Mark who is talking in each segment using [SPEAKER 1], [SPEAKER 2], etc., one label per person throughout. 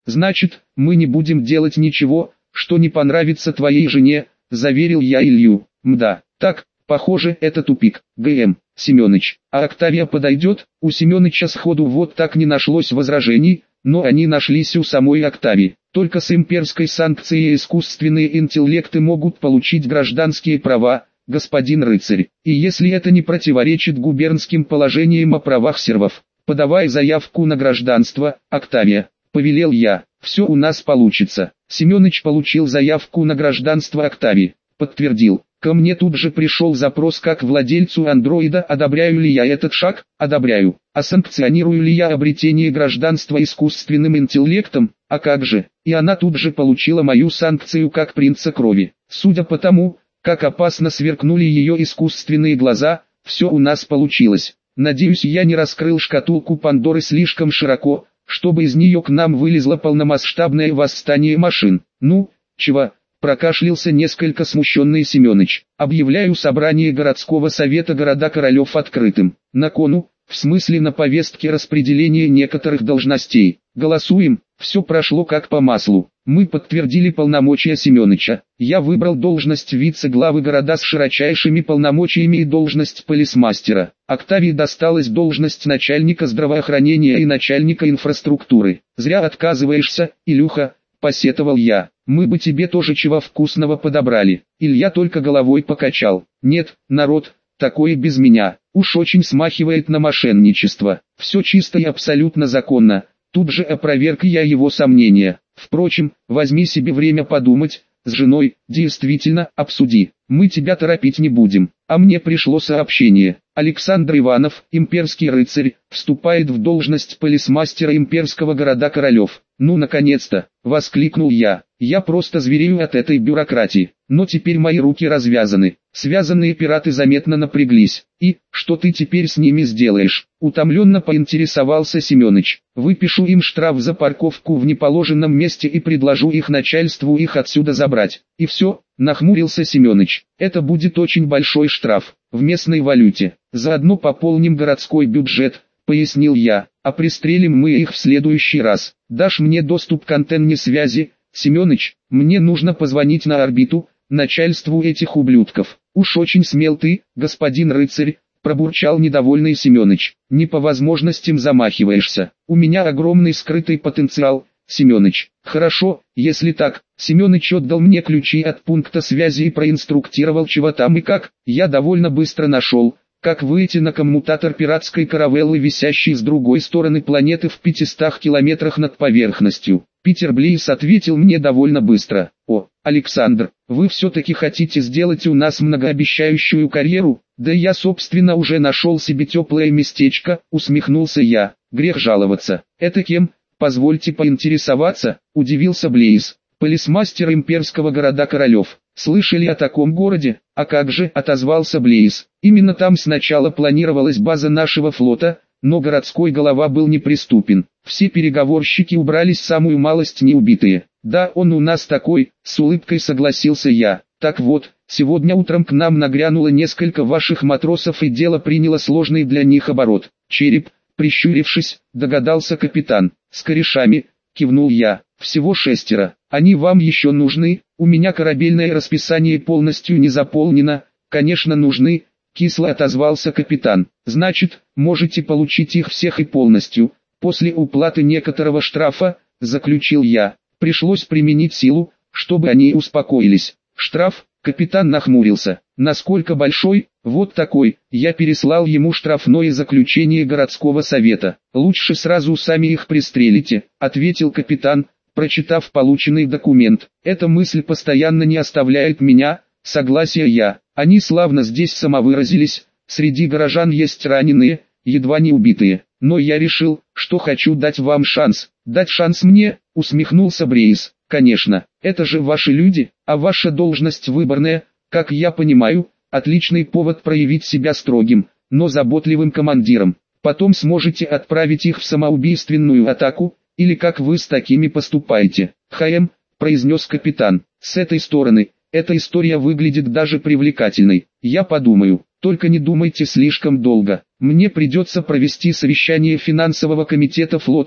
[SPEAKER 1] Значит, мы не будем делать ничего, что не понравится твоей жене, заверил я Илью. Мда, так, похоже, это тупик. ГМ, Семёныч, а Октавия подойдет? У Семёныча сходу вот так не нашлось возражений, но они нашлись у самой Октавии. Только с имперской санкцией искусственные интеллекты могут получить гражданские права, господин рыцарь. И если это не противоречит губернским положениям о правах сервов, подавай заявку на гражданство, Октавия, повелел я. Все у нас получится. Семёныч получил заявку на гражданство Октавии, подтвердил. Ко мне тут же пришел запрос как владельцу андроида, одобряю ли я этот шаг, одобряю, а санкционирую ли я обретение гражданства искусственным интеллектом, а как же, и она тут же получила мою санкцию как принца крови. Судя по тому, как опасно сверкнули ее искусственные глаза, все у нас получилось. Надеюсь, я не раскрыл шкатулку Пандоры слишком широко, чтобы из нее к нам вылезло полномасштабное восстание машин. Ну, чего? Прокашлялся несколько смущенный Семёныч. Объявляю собрание городского совета города Королев открытым. На кону, в смысле на повестке распределения некоторых должностей. Голосуем, все прошло как по маслу. Мы подтвердили полномочия Семёныча. Я выбрал должность вице-главы города с широчайшими полномочиями и должность полисмастера. Октавии досталась должность начальника здравоохранения и начальника инфраструктуры. Зря отказываешься, Илюха, посетовал я. Мы бы тебе тоже чего вкусного подобрали. Илья только головой покачал. Нет, народ, такое без меня. Уж очень смахивает на мошенничество. Все чисто и абсолютно законно. Тут же опроверг я его сомнения. Впрочем, возьми себе время подумать, с женой, действительно, обсуди. Мы тебя торопить не будем. А мне пришло сообщение. Александр Иванов, имперский рыцарь, вступает в должность полисмастера имперского города Королев. Ну наконец-то, воскликнул я. Я просто зверею от этой бюрократии. Но теперь мои руки развязаны. Связанные пираты заметно напряглись. И, что ты теперь с ними сделаешь? Утомленно поинтересовался Семёныч. Выпишу им штраф за парковку в неположенном месте и предложу их начальству их отсюда забрать. И все, нахмурился Семёныч. Это будет очень большой штраф, в местной валюте. Заодно пополним городской бюджет, пояснил я. А пристрелим мы их в следующий раз. Дашь мне доступ к антенне связи, Семёныч? Мне нужно позвонить на орбиту, начальству этих ублюдков. Уж очень смел ты, господин рыцарь, пробурчал недовольный Семёныч. Не по возможностям замахиваешься. У меня огромный скрытый потенциал, Семёныч. Хорошо, если так. Семёныч отдал мне ключи от пункта связи и проинструктировал чего там и как. Я довольно быстро нашел, как выйти на коммутатор пиратской каравеллы, висящей с другой стороны планеты в 500 километрах над поверхностью. Питер Блейз ответил мне довольно быстро. О, Александр, вы все-таки хотите сделать у нас многообещающую карьеру? Да я собственно уже нашел себе теплое местечко, усмехнулся я. Грех жаловаться. Это кем? Позвольте поинтересоваться, удивился Блейз. Полисмастер имперского города Королев. Слышали о таком городе? А как же, отозвался Блейз. Именно там сначала планировалась база нашего флота, но городской голова был неприступен. Все переговорщики убрались самую малость неубитые. Да, он у нас такой, с улыбкой согласился я. Так вот, сегодня утром к нам нагрянуло несколько ваших матросов и дело приняло сложный для них оборот. Череп, прищурившись, догадался капитан. С корешами, кивнул я. Всего 6. Они вам еще нужны? У меня корабельное расписание полностью не заполнено. Конечно нужны, кисло отозвался капитан. Значит, можете получить их всех и полностью. После уплаты некоторого штрафа, заключил я, пришлось применить силу, чтобы они успокоились. Штраф? Капитан нахмурился. Насколько большой? Вот такой. Я переслал ему штрафное заключение городского совета. Лучше сразу сами их пристрелите, ответил капитан, прочитав полученный документ. Эта мысль постоянно не оставляет меня, согласия я. Они славно здесь самовыразились. Среди горожан есть раненые, едва не убитые. Но я решил, что хочу дать вам шанс. Дать шанс мне, усмехнулся Блейз. Конечно, это же ваши люди, а ваша должность выборная, как я понимаю, отличный повод проявить себя строгим, но заботливым командиром. Потом сможете отправить их в самоубийственную атаку, или как вы с такими поступаете. ХМ, произнес капитан, с этой стороны, эта история выглядит даже привлекательной. Я подумаю, только не думайте слишком долго. Мне придется провести совещание финансового комитета флота,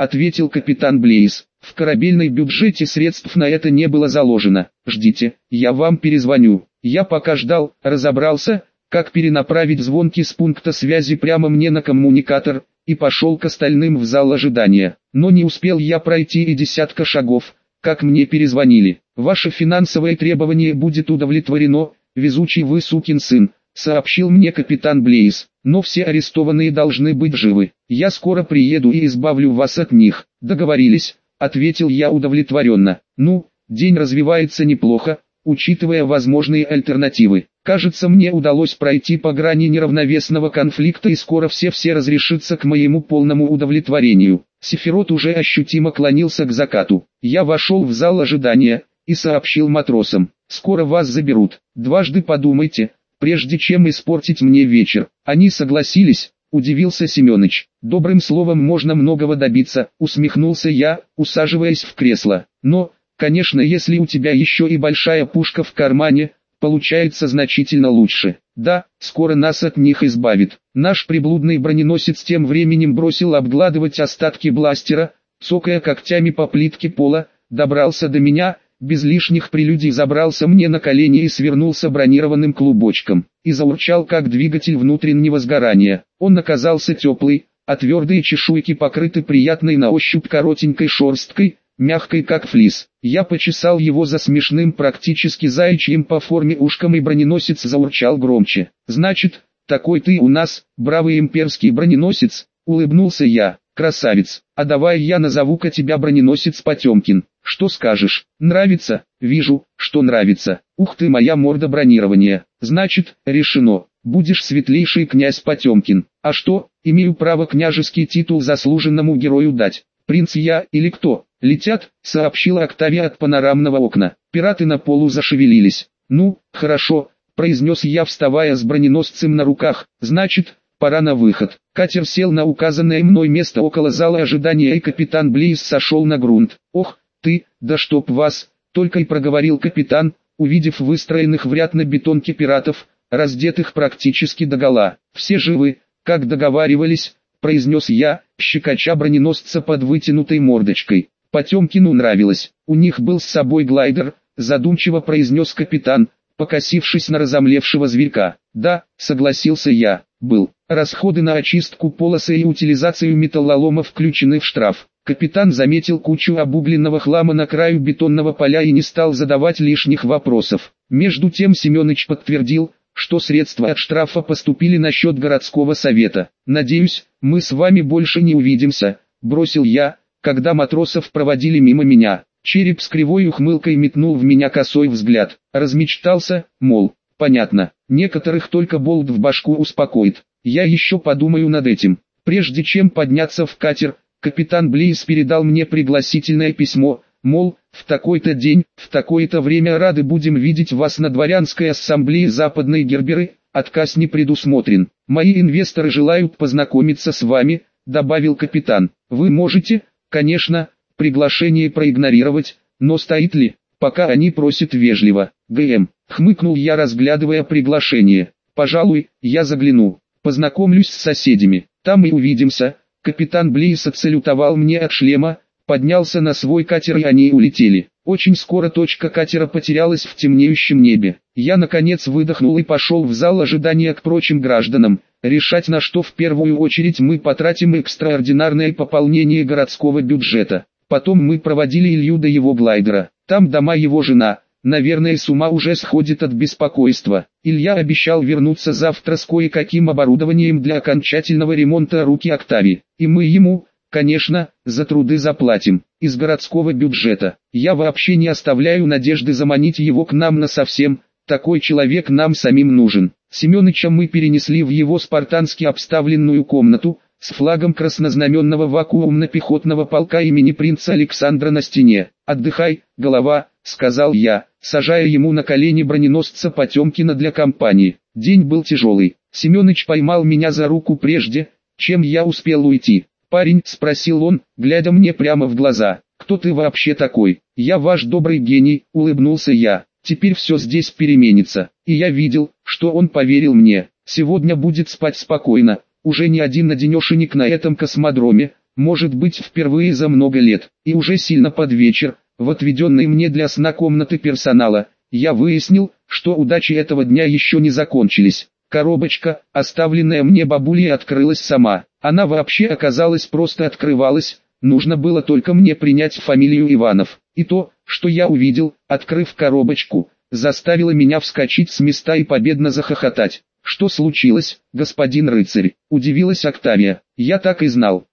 [SPEAKER 1] ответил капитан Блейз. В корабельной бюджете средств на это не было заложено. Ждите, я вам перезвоню. Я пока ждал, разобрался, как перенаправить звонки с пункта связи прямо мне на коммуникатор, и пошел к остальным в зал ожидания. Но не успел я пройти и десятка шагов, как мне перезвонили. Ваше финансовое требование будет удовлетворено, везучий вы сукин сын, сообщил мне капитан Блейз. Но все арестованные должны быть живы. Я скоро приеду и избавлю вас от них. Договорились, ответил я удовлетворенно. Ну, день развивается неплохо, учитывая возможные альтернативы. Кажется, мне удалось пройти по грани неравновесного конфликта, и скоро все разрешится к моему полному удовлетворению. Сефирот уже ощутимо клонился к закату. Я вошел в зал ожидания и сообщил матросам: скоро вас заберут. Дважды подумайте, прежде чем испортить мне вечер. Они согласились, удивился Семёныч. Добрым словом можно многого добиться, усмехнулся я, усаживаясь в кресло. Но, конечно, если у тебя еще и большая пушка в кармане, получается значительно лучше. Да, скоро нас от них избавит. Наш приблудный броненосец тем временем бросил обгладывать остатки бластера, цокая когтями по плитке пола, добрался до меня, без лишних прелюдий забрался мне на колени и свернулся бронированным клубочком, и заурчал как двигатель внутреннего сгорания. Он оказался теплый, а твердые чешуйки покрыты приятной на ощупь коротенькой шерсткой, мягкой как флис. Я почесал его за смешным практически заячьим по форме ушком, и броненосец заурчал громче. «Значит, такой ты у нас, бравый имперский броненосец», — улыбнулся я. «Красавец, а давай я назову-ка тебя броненосец Потемкин. Что скажешь? Нравится?» «Вижу, что нравится. Ух ты, моя морда бронирования. Значит, решено. Будешь светлейший князь Потемкин. А что, имею право княжеский титул заслуженному герою дать? Принц я или кто?» «Летят», — сообщила Октавия от панорамного окна. Пираты на полу зашевелились. «Ну, хорошо», — произнес я, вставая с броненосцем на руках. «Значит, пора на выход». Катер сел на указанное мной место около зала ожидания, и капитан Блейз сошел на грунт. «Ох, ты, да чтоб вас!» — только и проговорил капитан, увидев выстроенных в ряд на бетонке пиратов, раздетых практически догола. «Все живы, как договаривались», — произнес я, щекоча броненосца под вытянутой мордочкой. Потемкину нравилось. «У них был с собой глайдер», — задумчиво произнес капитан, покосившись на разомлевшего зверька. «Да», — согласился я, — «был. Расходы на очистку полосы и утилизацию металлолома включены в штраф». Капитан заметил кучу обугленного хлама на краю бетонного поля и не стал задавать лишних вопросов. Между тем Семёныч подтвердил, что средства от штрафа поступили на счет городского совета. «Надеюсь, мы с вами больше не увидимся», — бросил я, когда матросов проводили мимо меня. Череп с кривой ухмылкой метнул в меня косой взгляд. Размечтался, мол, понятно, некоторых только болт в башку успокоит. Я еще подумаю над этим. Прежде чем подняться в катер, капитан Блейз передал мне пригласительное письмо, мол, в такой-то день, в такое-то время рады будем видеть вас на дворянской ассамблее Западной Герберы, отказ не предусмотрен. Мои инвесторы желают познакомиться с вами, добавил капитан. Вы можете, конечно, приглашение проигнорировать, но стоит ли, пока они просят вежливо. ГМ, хмыкнул я, разглядывая приглашение. Пожалуй, я загляну, познакомлюсь с соседями, там и увидимся. Капитан Блейз отсалютовал мне от шлема, поднялся на свой катер, и они улетели. Очень скоро точка катера потерялась в темнеющем небе. Я наконец выдохнул и пошел в зал ожидания к прочим гражданам, решать, на что в первую очередь мы потратим экстраординарное пополнение городского бюджета. Потом мы проводили Илью до его глайдера. Там дома его жена, наверное, с ума уже сходит от беспокойства. Илья обещал вернуться завтра с кое-каким оборудованием для окончательного ремонта руки Октавии. И мы ему, конечно, за труды заплатим. Из городского бюджета. Я вообще не оставляю надежды заманить его к нам насовсем. Такой человек нам самим нужен. Семёныча мы перенесли в его спартански обставленную комнату, с флагом краснознаменного вакуумно-пехотного полка имени принца Александра на стене. «Отдыхай, голова», — сказал я, сажая ему на колени броненосца Потемкина для компании. День был тяжелый. Семёныч поймал меня за руку прежде, чем я успел уйти. «Парень», — спросил он, глядя мне прямо в глаза, — «кто ты вообще такой?» «Я ваш добрый гений», — улыбнулся я. «Теперь все здесь переменится». И я видел, что он поверил мне. Сегодня будет спать спокойно. Уже не один одинешенек на этом космодроме, может быть впервые за много лет, и уже сильно под вечер, в отведенной мне для сна комнаты персонала, я выяснил, что удачи этого дня еще не закончились. Коробочка, оставленная мне бабулей, открылась сама. Она вообще оказалась просто открывалась, нужно было только мне принять фамилию Иванов. И то, что я увидел, открыв коробочку, заставило меня вскочить с места и победно захохотать. «Что случилось, господин рыцарь?» – удивилась Октавия. «Я так и знал,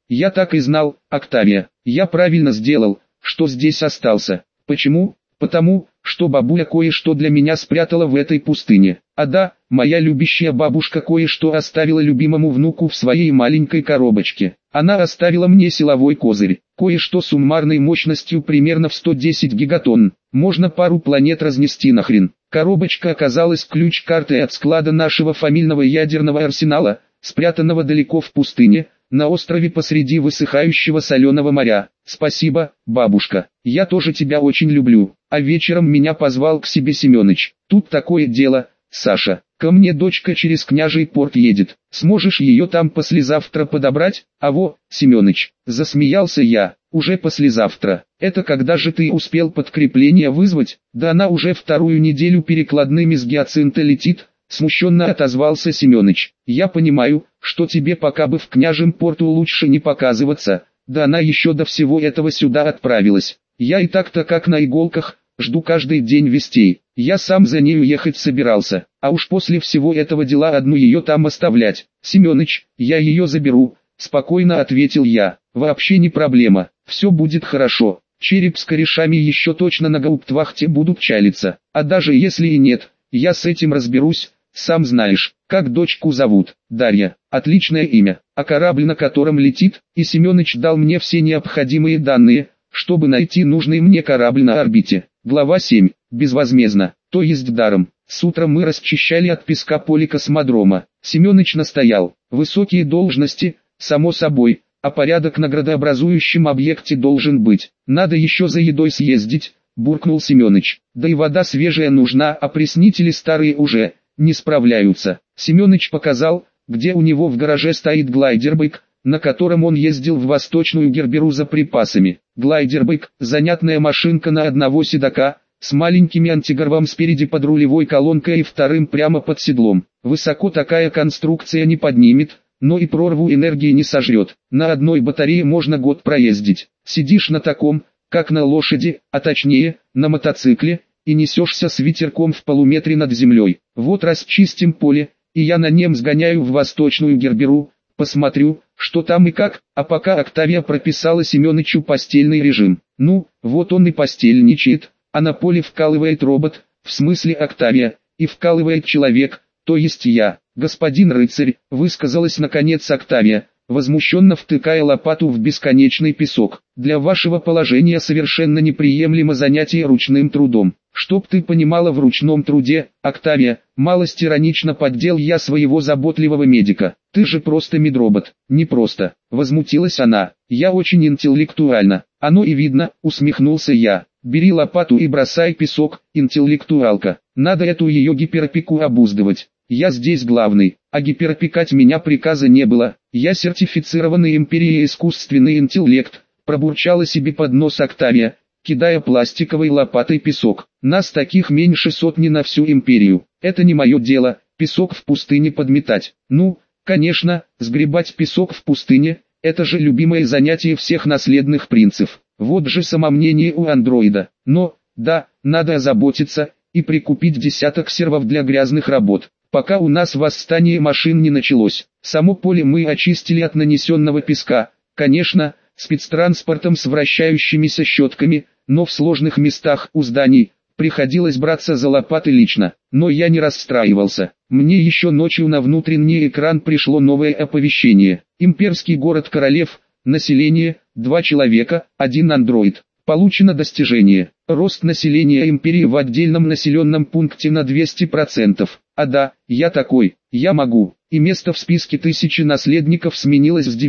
[SPEAKER 1] Октавия, я правильно сделал, что здесь остался. Почему? Потому, что бабуля кое-что для меня спрятала в этой пустыне. А да, моя любящая бабушка кое-что оставила любимому внуку в своей маленькой коробочке. Она оставила мне силовой козырь, кое-что суммарной мощностью примерно в 110 гигатонн. Можно пару планет разнести нахрен». Коробочка оказалась ключ-картой от склада нашего фамильного ядерного арсенала, спрятанного далеко в пустыне, на острове посреди высыхающего соленого моря. «Спасибо, бабушка, я тоже тебя очень люблю». А вечером меня позвал к себе Семёныч. «Тут такое дело, Саша, ко мне дочка через Княжий порт едет. Сможешь ее там послезавтра подобрать?» «Аво, Семёныч», засмеялся я, «уже послезавтра. Это когда же ты успел подкрепление вызвать?» «Да она уже вторую неделю перекладными с Гиацинта летит», смущенно отозвался Семёныч. «Я понимаю, что тебе пока бы в Княжем порту лучше не показываться, да она еще до всего этого сюда отправилась. Я и так-то как на иголках, жду каждый день вестей. Я сам за нею ехать собирался, а уж после всего этого дела одну ее там оставлять. Семёныч, я ее заберу», спокойно ответил я. «Вообще не проблема, все будет хорошо. Череп с корешами еще точно на гауптвахте будут чалиться, а даже если и нет, я с этим разберусь. Сам знаешь, как дочку зовут. Дарья. Отличное имя. А корабль, на котором летит?» И Семёныч дал мне все необходимые данные, чтобы найти нужный мне корабль на орбите. Глава 7. Безвозмездно, то есть даром. С утра мы расчищали от песка поле космодрома. Семёныч настоял. Высокие должности, само собой, а порядок на градообразующем объекте должен быть. «Надо еще за едой съездить», буркнул Семёныч. «Да и вода свежая нужна, а опреснители старые уже не справляются». Семёныч показал, где у него в гараже стоит глайдербайк, на котором он ездил в Восточную Герберу за припасами. Глайдербайк – занятная машинка на одного седока, с маленькими антигорвом спереди под рулевой колонкой и вторым прямо под седлом. Высоко такая конструкция не поднимет, но и прорву энергии не сожрет. На одной батарее можно год проездить. Сидишь на таком, как на лошади, а точнее, на мотоцикле, и несешься с ветерком в полуметре над землей. Вот расчистим поле, и я на нем сгоняю в Восточную Герберу, посмотрю, что там и как, а пока Октавия прописала Семёнычу постельный режим. Ну, вот он и постельничает, а на поле вкалывает робот, в смысле Октавия, и вкалывает человек, то есть я. «Господин рыцарь», высказалась наконец Октавия, возмущенно втыкая лопату в бесконечный песок. «Для вашего положения совершенно неприемлемо занятие ручным трудом. Чтоб ты понимала, в ручном труде, Октавия, малость иронично поддел я своего заботливого медика. Ты же просто медробот». «Не просто», возмутилась она, «я очень интеллектуальна». «Оно и видно», усмехнулся я. «Бери лопату и бросай песок, интеллектуалка. Надо эту ее гиперопеку обуздывать. Я здесь главный, а гиперопекать меня приказа не было. Я сертифицированный империей искусственный интеллект», пробурчала себе под нос Октавия, кидая пластиковой лопатой песок. «Нас таких меньше сотни на всю империю. Это не мое дело, песок в пустыне подметать». «Ну, конечно, сгребать песок в пустыне, это же любимое занятие всех наследных принцев. Вот же самомнение у андроида. Но, да, надо озаботиться и прикупить десяток сервов для грязных работ. Пока у нас восстание машин не началось. Само поле мы очистили от нанесенного песка, конечно, спецтранспортом с вращающимися щетками, но в сложных местах у зданий приходилось браться за лопаты лично. Но я не расстраивался. Мне еще ночью на внутренний экран пришло новое оповещение. Имперский город Королев, население 2 человека, 1 андроид. Получено достижение. Рост населения империи в отдельном населенном пункте на 200%. А да, я такой, я могу. И место в списке 1000 наследников сменилось с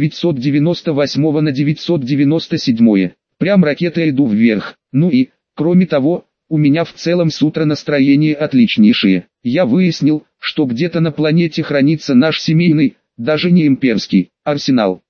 [SPEAKER 1] 998 на 997. Прям ракета, иду вверх. Ну и, кроме того, у меня в целом с утра настроение отличнейшее. Я выяснил, что где-то на планете хранится наш семейный, даже не имперский, арсенал.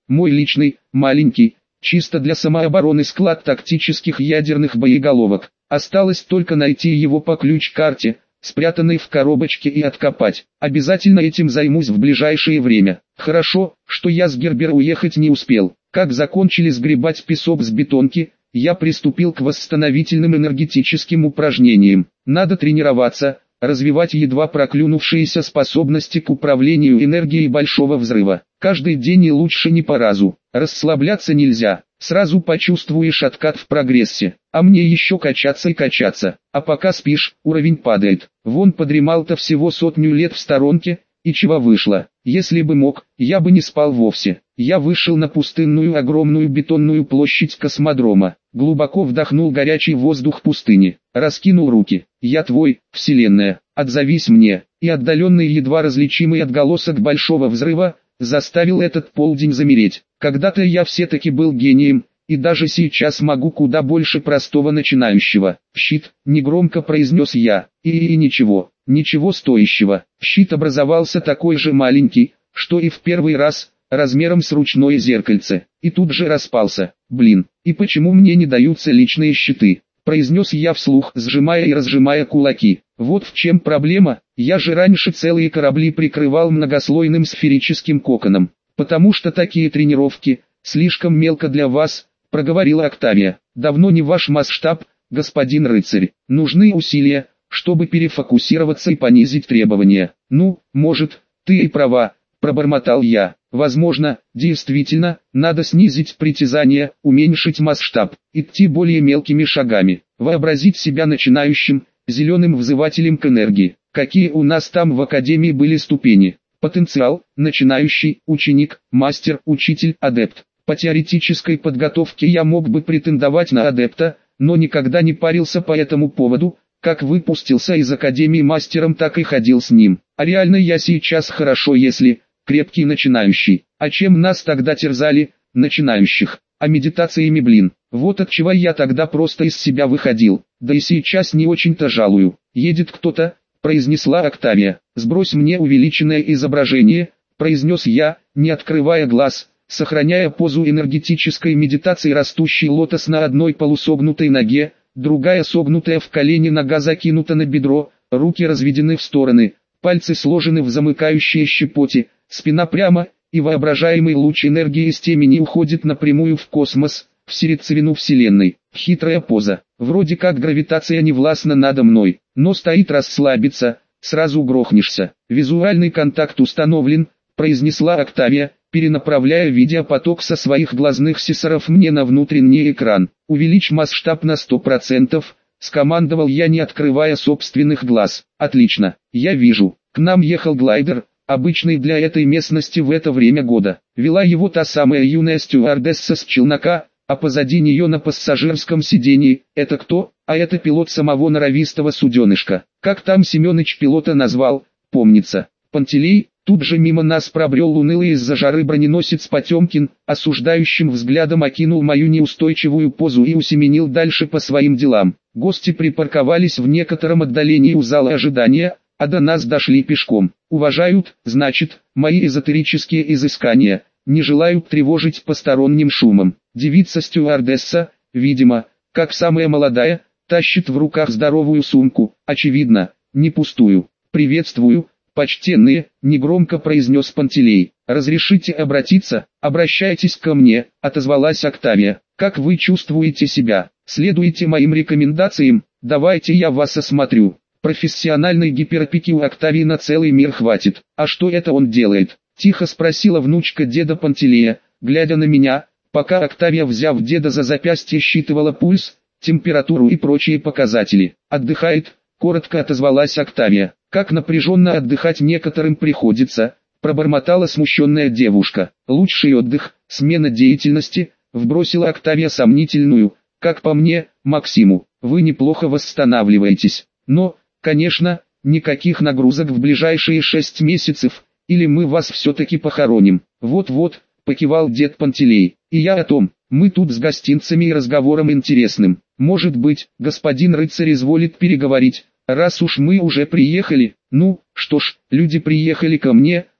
[SPEAKER 1] мой личный, маленький, чисто для самообороны склад тактических ядерных боеголовок. Осталось только найти его по ключ-карте, спрятанной в коробочке, и откопать. Обязательно этим займусь в ближайшее время. Хорошо, что я с Гербера уехать не успел. Как закончили сгребать песок с бетонки, я приступил к восстановительным энергетическим упражнениям. Надо тренироваться, развивать едва проклюнувшиеся способности к управлению энергией большого взрыва. Каждый день и лучше не по разу. Расслабляться нельзя, сразу почувствуешь откат в прогрессе. А мне еще качаться и качаться. А пока спишь, уровень падает. Вон подремал-то всего 100 лет в сторонке, и чего вышло. Если бы мог, я бы не спал вовсе. Я вышел на пустынную огромную бетонную площадь космодрома. Глубоко вдохнул горячий воздух пустыни. Раскинул руки. Я твой, Вселенная, отзовись мне. И отдаленный едва различимый отголосок большого взрыва заставил этот полдень замереть. Когда-то я все-таки был гением, и даже сейчас могу куда больше простого начинающего. Щит, негромко произнес я. И ничего стоящего. Щит образовался такой же маленький, что и в первый раз, размером с ручное зеркальце, и тут же распался. Блин, и почему мне не даются личные щиты? Произнес я вслух, сжимая и разжимая кулаки. Вот в чем проблема, я же раньше целые корабли прикрывал многослойным сферическим коконом. Потому что такие тренировки, слишком мелко для вас, проговорила Октавия. Давно не ваш масштаб, господин рыцарь. Нужны усилия, чтобы перефокусироваться и понизить требования. Ну, может, ты и права, пробормотал я. Возможно, действительно, надо снизить притязания, уменьшить масштаб, идти более мелкими шагами, вообразить себя начинающим, зеленым взывателем к энергии. Какие у нас там в академии были ступени? Потенциал, начинающий, ученик, мастер, учитель, адепт. По теоретической подготовке я мог бы претендовать на адепта, но никогда не парился по этому поводу. Как выпустился из академии мастером, так и ходил с ним. А реально я сейчас хорошо, если крепкий начинающий. А чем нас тогда терзали, начинающих? А медитациями, блин. Вот от чего я тогда просто из себя выходил. Да и сейчас не очень-то жалую. Едет кто-то, произнесла Октавия. Сбрось мне увеличенное изображение, произнес я, не открывая глаз, сохраняя позу энергетической медитации. Растущий лотос на одной полусогнутой ноге, другая согнутая в колени, нога закинута на бедро, руки разведены в стороны, пальцы сложены в замыкающие щепоти, спина прямо, и воображаемый луч энергии из темени уходит напрямую в космос, в сердцевину Вселенной. Хитрая поза. Вроде как гравитация не властна надо мной, но стоит расслабиться, сразу грохнешься. Визуальный контакт установлен, произнесла Октавия, перенаправляя видеопоток со своих глазных сенсоров мне на внутренний экран. Увеличь масштаб на 100%, скомандовал я, не открывая собственных глаз. Отлично, я вижу. К нам ехал глайдер, обычный для этой местности в это время года. Вела его та самая юная стюардесса с челнока, а позади нее на пассажирском сидении, это кто? А это пилот самого норовистого суденышка. Как там Семёныч пилота назвал, помнится. Пантелей. Тут же мимо нас пробрел унылый из-за жары броненосец Потемкин, осуждающим взглядом окинул мою неустойчивую позу и усеменил дальше по своим делам. Гости припарковались в некотором отдалении у зала ожидания, а до нас дошли пешком. Уважают, значит, мои эзотерические изыскания, не желают тревожить посторонним шумом. Девица-стюардесса, видимо, как самая молодая, тащит в руках здоровую сумку, очевидно, не пустую. «Приветствую, почтенные», — негромко произнес Пантелей. «Разрешите обратиться?» «Обращайтесь ко мне», — отозвалась Октавия. «Как вы чувствуете себя? Следуйте моим рекомендациям, давайте я вас осмотрю». Профессиональной гиперопеки у Октавии на целый мир хватит. «А что это он делает?» — тихо спросила внучка деда Пантелея, глядя на меня, пока Октавия, взяв деда за запястье, считывала пульс, температуру и прочие показатели. «Отдыхает», — коротко отозвалась Октавия. «Как напряженно отдыхать некоторым приходится», — пробормотала смущенная девушка. «Лучший отдых, смена деятельности», — вбросила Октавия сомнительную, как по мне, Максиму. «Вы неплохо восстанавливаетесь. Но, конечно, никаких нагрузок в ближайшие 6 месяцев, или мы вас все-таки похороним». «Вот-вот», — покивал дед Пантелей. «И я о том, мы тут с гостинцами и разговором интересным. Может быть, господин рыцарь изволит переговорить, раз уж мы уже приехали». «Ну, что ж, люди приехали ко мне»,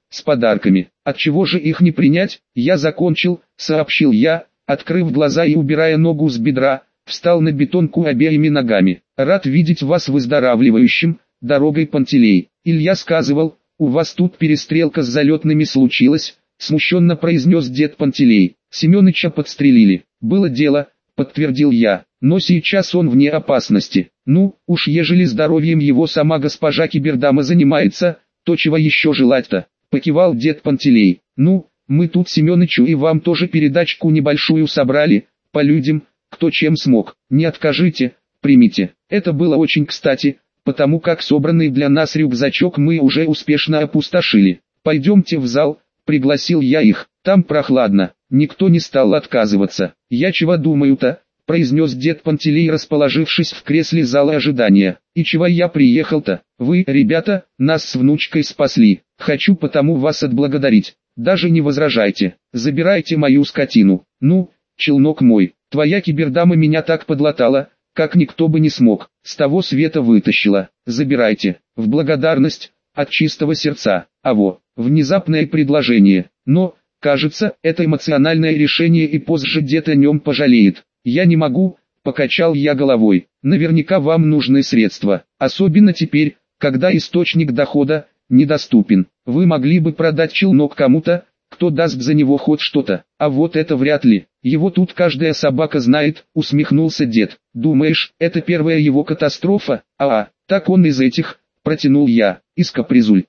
[SPEAKER 1] с подарками. Отчего же их не принять? Я закончил, сообщил я, открыв глаза и убирая ногу с бедра, встал на бетонку обеими ногами. Рад видеть вас выздоравливающим, дорогой Пантелей. Илья сказывал, у вас тут перестрелка с залетными случилась, смущенно произнес дед Пантелей. Семёныча подстрелили. Было дело, подтвердил я, но сейчас он вне опасности. Ну, уж ежели здоровьем его сама госпожа Кибердама занимается, то чего еще желать-то? Покивал дед Пантелей. Ну, мы тут Семёнычу и вам тоже передачку небольшую собрали, по людям, кто чем смог. Не откажите, примите. Это было очень кстати, потому как собранный для нас рюкзачок мы уже успешно опустошили. Пойдемте в зал, пригласил я их. Там прохладно. Никто не стал отказываться. Я чего думаю-то, произнес дед Пантелей, расположившись в кресле зала ожидания. И чего я приехал-то? Вы, ребята, нас с внучкой спасли. Хочу потому вас отблагодарить. Даже не возражайте. Забирайте мою скотину. Ну, челнок мой, твоя Кибердама меня так подлатала, как никто бы не смог. С того света вытащила. Забирайте. В благодарность, от чистого сердца. Внезапное предложение. Но, кажется, это эмоциональное решение, и позже дед о нем пожалеет. Я не могу, покачал я головой. Наверняка вам нужны средства. Особенно теперь, когда источник дохода недоступен. Вы могли бы продать челнок кому-то, кто даст за него хоть что-то. А вот это вряд ли. Его тут каждая собака знает, усмехнулся дед. Думаешь, это первая его катастрофа? Так он из этих, протянул я. Из капризуль.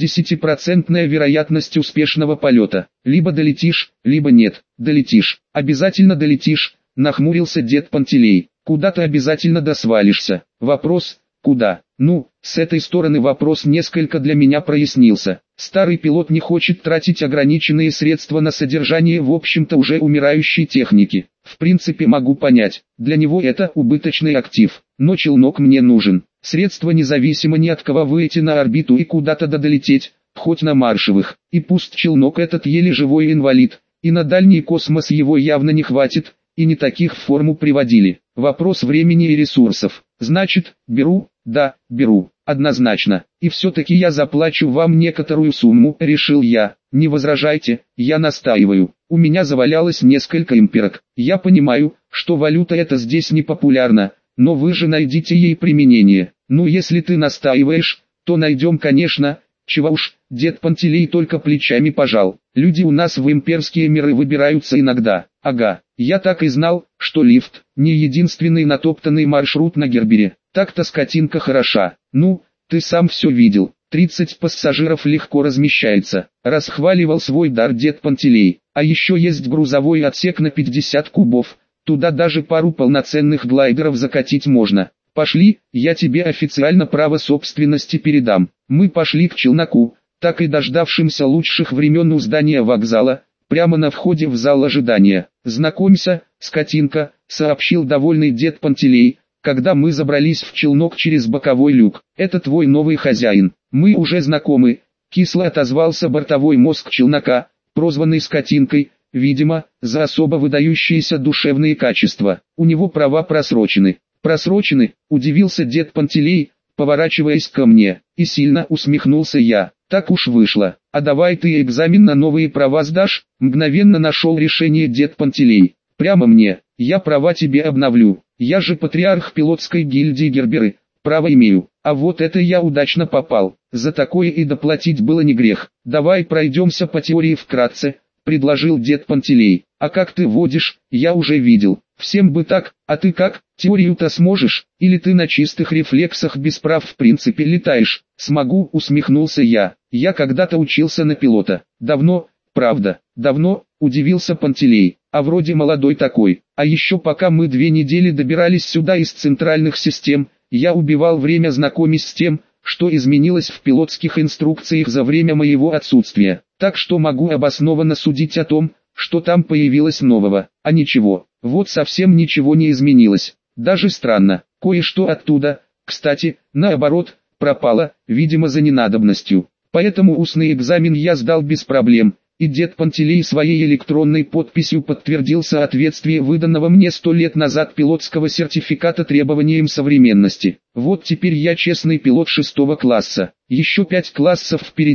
[SPEAKER 1] 50% вероятность успешного полета. Либо долетишь, либо нет. Долетишь. Обязательно долетишь, нахмурился дед Пантелей. Куда ты обязательно досвалишься? Вопрос, куда? Ну, с этой стороны вопрос несколько для меня прояснился. Старый пилот не хочет тратить ограниченные средства на содержание в общем-то уже умирающей техники. В принципе могу понять, для него это убыточный актив, но челнок мне нужен. Средства независимо ни от кого выйти на орбиту и куда-то долететь, хоть на маршевых. И пусть челнок этот еле живой инвалид, и на дальний космос его явно не хватит, и не таких в форму приводили. Вопрос времени и ресурсов. Значит, беру, да, беру, однозначно. И все-таки я заплачу вам некоторую сумму, решил я. Не возражайте, я настаиваю. У меня завалялось несколько имперок. Я понимаю, что валюта эта здесь не популярна, но вы же найдите ей применение. Ну если ты настаиваешь, то найдем, конечно. Чего уж, дед Пантелей только плечами пожал. Люди у нас в имперские миры выбираются иногда. Ага, я так и знал, что лифт не единственный натоптанный маршрут на Гербере. Так-то скотинка хороша. Ну, ты сам все видел. 30 пассажиров легко размещается. Расхваливал свой дар дед Пантелей. А еще есть грузовой отсек на 50 кубов. Туда даже пару полноценных глайдеров закатить можно. Пошли, я тебе официально право собственности передам. Мы пошли к челноку, так и дождавшимся лучших времен у здания вокзала, прямо на входе в зал ожидания. «Знакомься, скотинка», — сообщил довольный дед Пантелей, когда мы забрались в челнок через боковой люк. «Это твой новый хозяин. Мы уже знакомы», — кисло отозвался бортовой мозг челнока, прозванный скотинкой, видимо, за особо выдающиеся душевные качества. У него права просрочены. «Просрочены?» – удивился дед Пантелей, поворачиваясь ко мне, и сильно усмехнулся я. «Так уж вышло. А давай ты экзамен на новые права сдашь?» Мгновенно нашел решение дед Пантелей. «Прямо мне, я права тебе обновлю. Я же патриарх пилотской гильдии Герберы, право имею. А вот это я удачно попал. За такое и доплатить было не грех. Давай пройдемся по теории вкратце», – предложил дед Пантелей. «А как ты водишь, я уже видел. Всем бы так, а ты как, теорию-то сможешь, или ты на чистых рефлексах без прав в принципе летаешь?» «Смогу», усмехнулся я. «Я когда-то учился на пилота. Давно, правда, давно», удивился Пантелей. «А вроде молодой такой. А еще пока мы 2 недели добирались сюда из центральных систем, я убивал время, знакомясь с тем, что изменилось в пилотских инструкциях за время моего отсутствия. Так что могу обоснованно судить о том, что там появилось нового. А ничего, вот совсем ничего не изменилось. Даже странно, кое-что оттуда, кстати, наоборот, пропало, видимо за ненадобностью. Поэтому устный экзамен я сдал без проблем, и дед Пантелей своей электронной подписью подтвердил соответствие выданного мне 100 лет назад пилотского сертификата требованиям современности. Вот теперь я честный пилот 6 класса. Еще 5 классов впереди,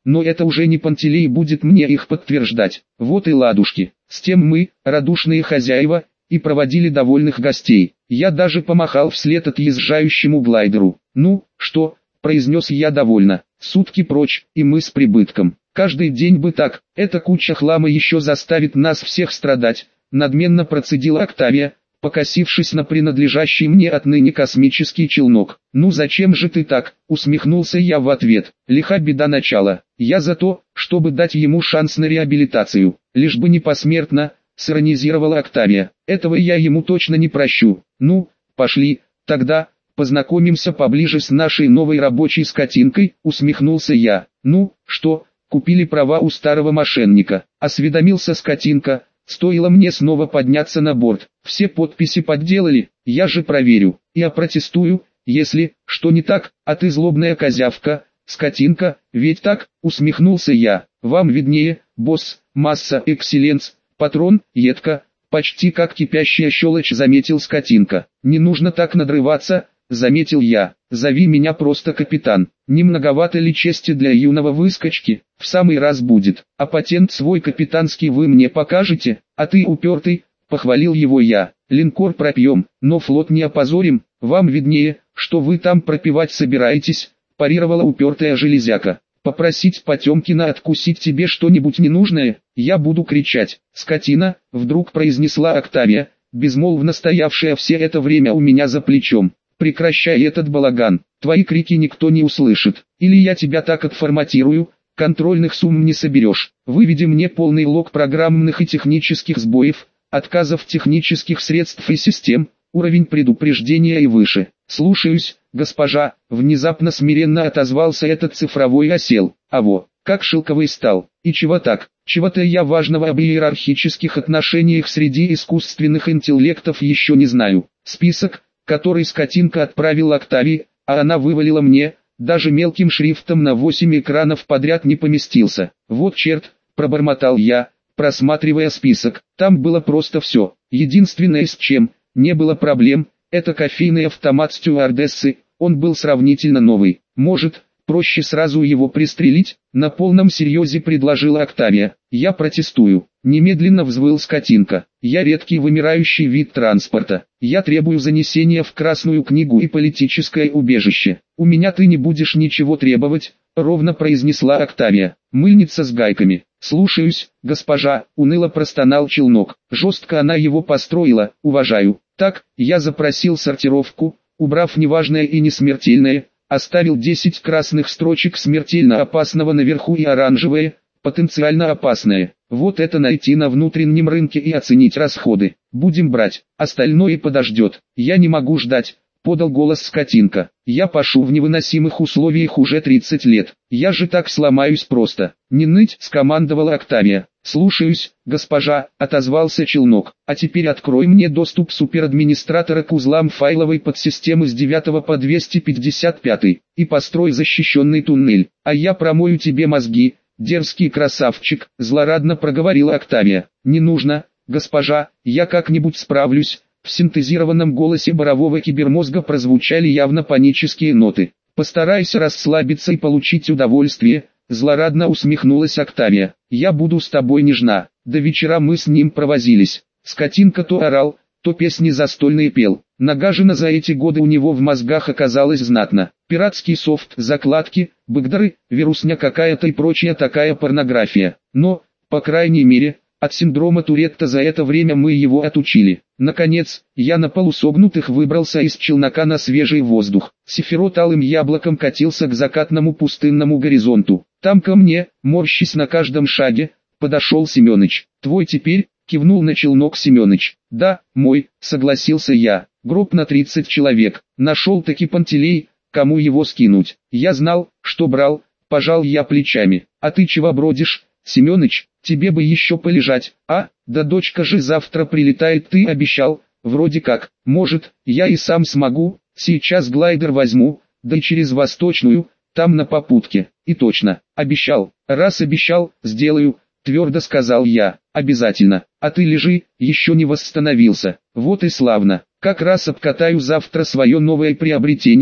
[SPEAKER 1] но это уже не Пантелей будет мне их подтверждать. Вот и ладушки. С тем мы, радушные хозяева, и проводили довольных гостей. Я даже помахал вслед отъезжающему глайдеру. «Ну, что?» – произнес я довольно. «Сутки прочь, и мы с прибытком. Каждый день бы так, эта куча хлама еще заставит нас всех страдать», – надменно процедила Октавия, покосившись на принадлежащий мне отныне космический челнок. «Ну зачем же ты так?» – усмехнулся я в ответ. «Лиха беда начала. Я за то, чтобы дать ему шанс на реабилитацию, лишь бы не посмертно», – сиронизировала Октавия. «Этого я ему точно не прощу. Ну, пошли, тогда, познакомимся поближе с нашей новой рабочей скотинкой», – усмехнулся я. «Ну, что, купили права у старого мошенника?» – осведомился скотинка. Стоило мне снова подняться на борт. «Все подписи подделали, я же проверю, и опротестую, если что не так, а ты злобная козявка, скотинка, ведь так?» – усмехнулся я. «Вам виднее, босс, масса, экселленс, патрон, едко, почти как кипящая щелочь», – заметил скотинка. «Не нужно так надрываться», – заметил я. «Зови меня просто капитан. Не многовато ли чести для юного выскочки? В самый раз будет. А патент свой капитанский вы мне покажете? А ты упертый», – похвалил его я. «Линкор пропьем, но флот не опозорим. Вам виднее, что вы там пропивать собираетесь», – парировала упертая железяка. «Попросить Потемкина откусить тебе что-нибудь ненужное? Я буду кричать». «Скотина», – вдруг произнесла Октавия, безмолвно стоявшая все это время у меня за плечом. «Прекращай этот балаган, твои крики никто не услышит, или я тебя так отформатирую, контрольных сумм не соберешь. Выведи мне полный лог программных и технических сбоев, отказов технических средств и систем, уровень предупреждения и выше». «Слушаюсь, госпожа», — внезапно смиренно отозвался этот цифровой осел. «Аво, как шелковый стал, и чего так? Чего-то я важного об иерархических отношениях среди искусственных интеллектов еще не знаю». Список, который скотинка отправил Октавии, а она вывалила мне, даже мелким шрифтом на 8 экранов подряд не поместился. «Вот черт», – пробормотал я, просматривая список. Там было просто все. Единственное, с чем не было проблем, это кофейный автомат стюардессы. Он был сравнительно новый. «Может, проще сразу его пристрелить?» – на полном серьезе предложила Октавия. «Я протестую», – немедленно взвыл скотинка. «Я редкий вымирающий вид транспорта. Я требую занесения в Красную книгу и политическое убежище». «У меня ты не будешь ничего требовать», – ровно произнесла Октавия. «Мыльница с гайками». «Слушаюсь, госпожа», – уныло простонал челнок. Жестко она его построила, уважаю. «Так, я запросил сортировку, убрав неважное и несмертельное, оставил 10 красных строчек смертельно опасного наверху и оранжевые, потенциально опасные. Вот это найти на внутреннем рынке и оценить расходы. Будем брать, остальное подождет». «Я не могу ждать», — подал голос скотинка. «Я пашу в невыносимых условиях уже 30 лет. Я же так сломаюсь просто». «Не ныть», — скомандовала Октавия. «Слушаюсь, госпожа», — отозвался челнок. «А теперь открой мне доступ суперадминистратора к узлам файловой подсистемы с 9 по 255 и построй защищенный туннель, а я промою тебе мозги, дерзкий красавчик», — злорадно проговорила Октавия. «Не нужно, госпожа, я как-нибудь справлюсь». В синтезированном голосе борового кибермозга прозвучали явно панические ноты. «Постарайся расслабиться и получить удовольствие», — злорадно усмехнулась Октавия. «Я буду с тобой нежна». До вечера мы с ним провозились. Скотинка то орал, то песни застольные пел. Нагажено за эти годы у него в мозгах оказалось знатно. Пиратский софт, закладки, бэкдоры, вирусня какая-то и прочая такая порнография. Но, по крайней мере, от синдрома Туретта за это время мы его отучили. Наконец, я на полусогнутых выбрался из челнока на свежий воздух. Сефирот алым яблоком катился к закатному пустынному горизонту. Там ко мне, морщись на каждом шаге, подошел Семёныч. «Твой теперь?» — кивнул на челнок Семёныч. «Да, мой», — согласился я. «Гроб на 30 человек. Нашел-таки Пантелей, кому его скинуть. Я знал, что брал», — пожал я плечами. «А ты чего бродишь, Семёныч? Тебе бы еще полежать, а? Да дочка же завтра прилетает, ты обещал». «Вроде как. Может, я и сам смогу. Сейчас глайдер возьму, да и через Восточную, там на попутке». «И точно, обещал. Раз обещал, сделаю», — твердо сказал я. «Обязательно. А ты лежи, еще не восстановился». «Вот и славно. Как раз обкатаю завтра свое новое приобретение»,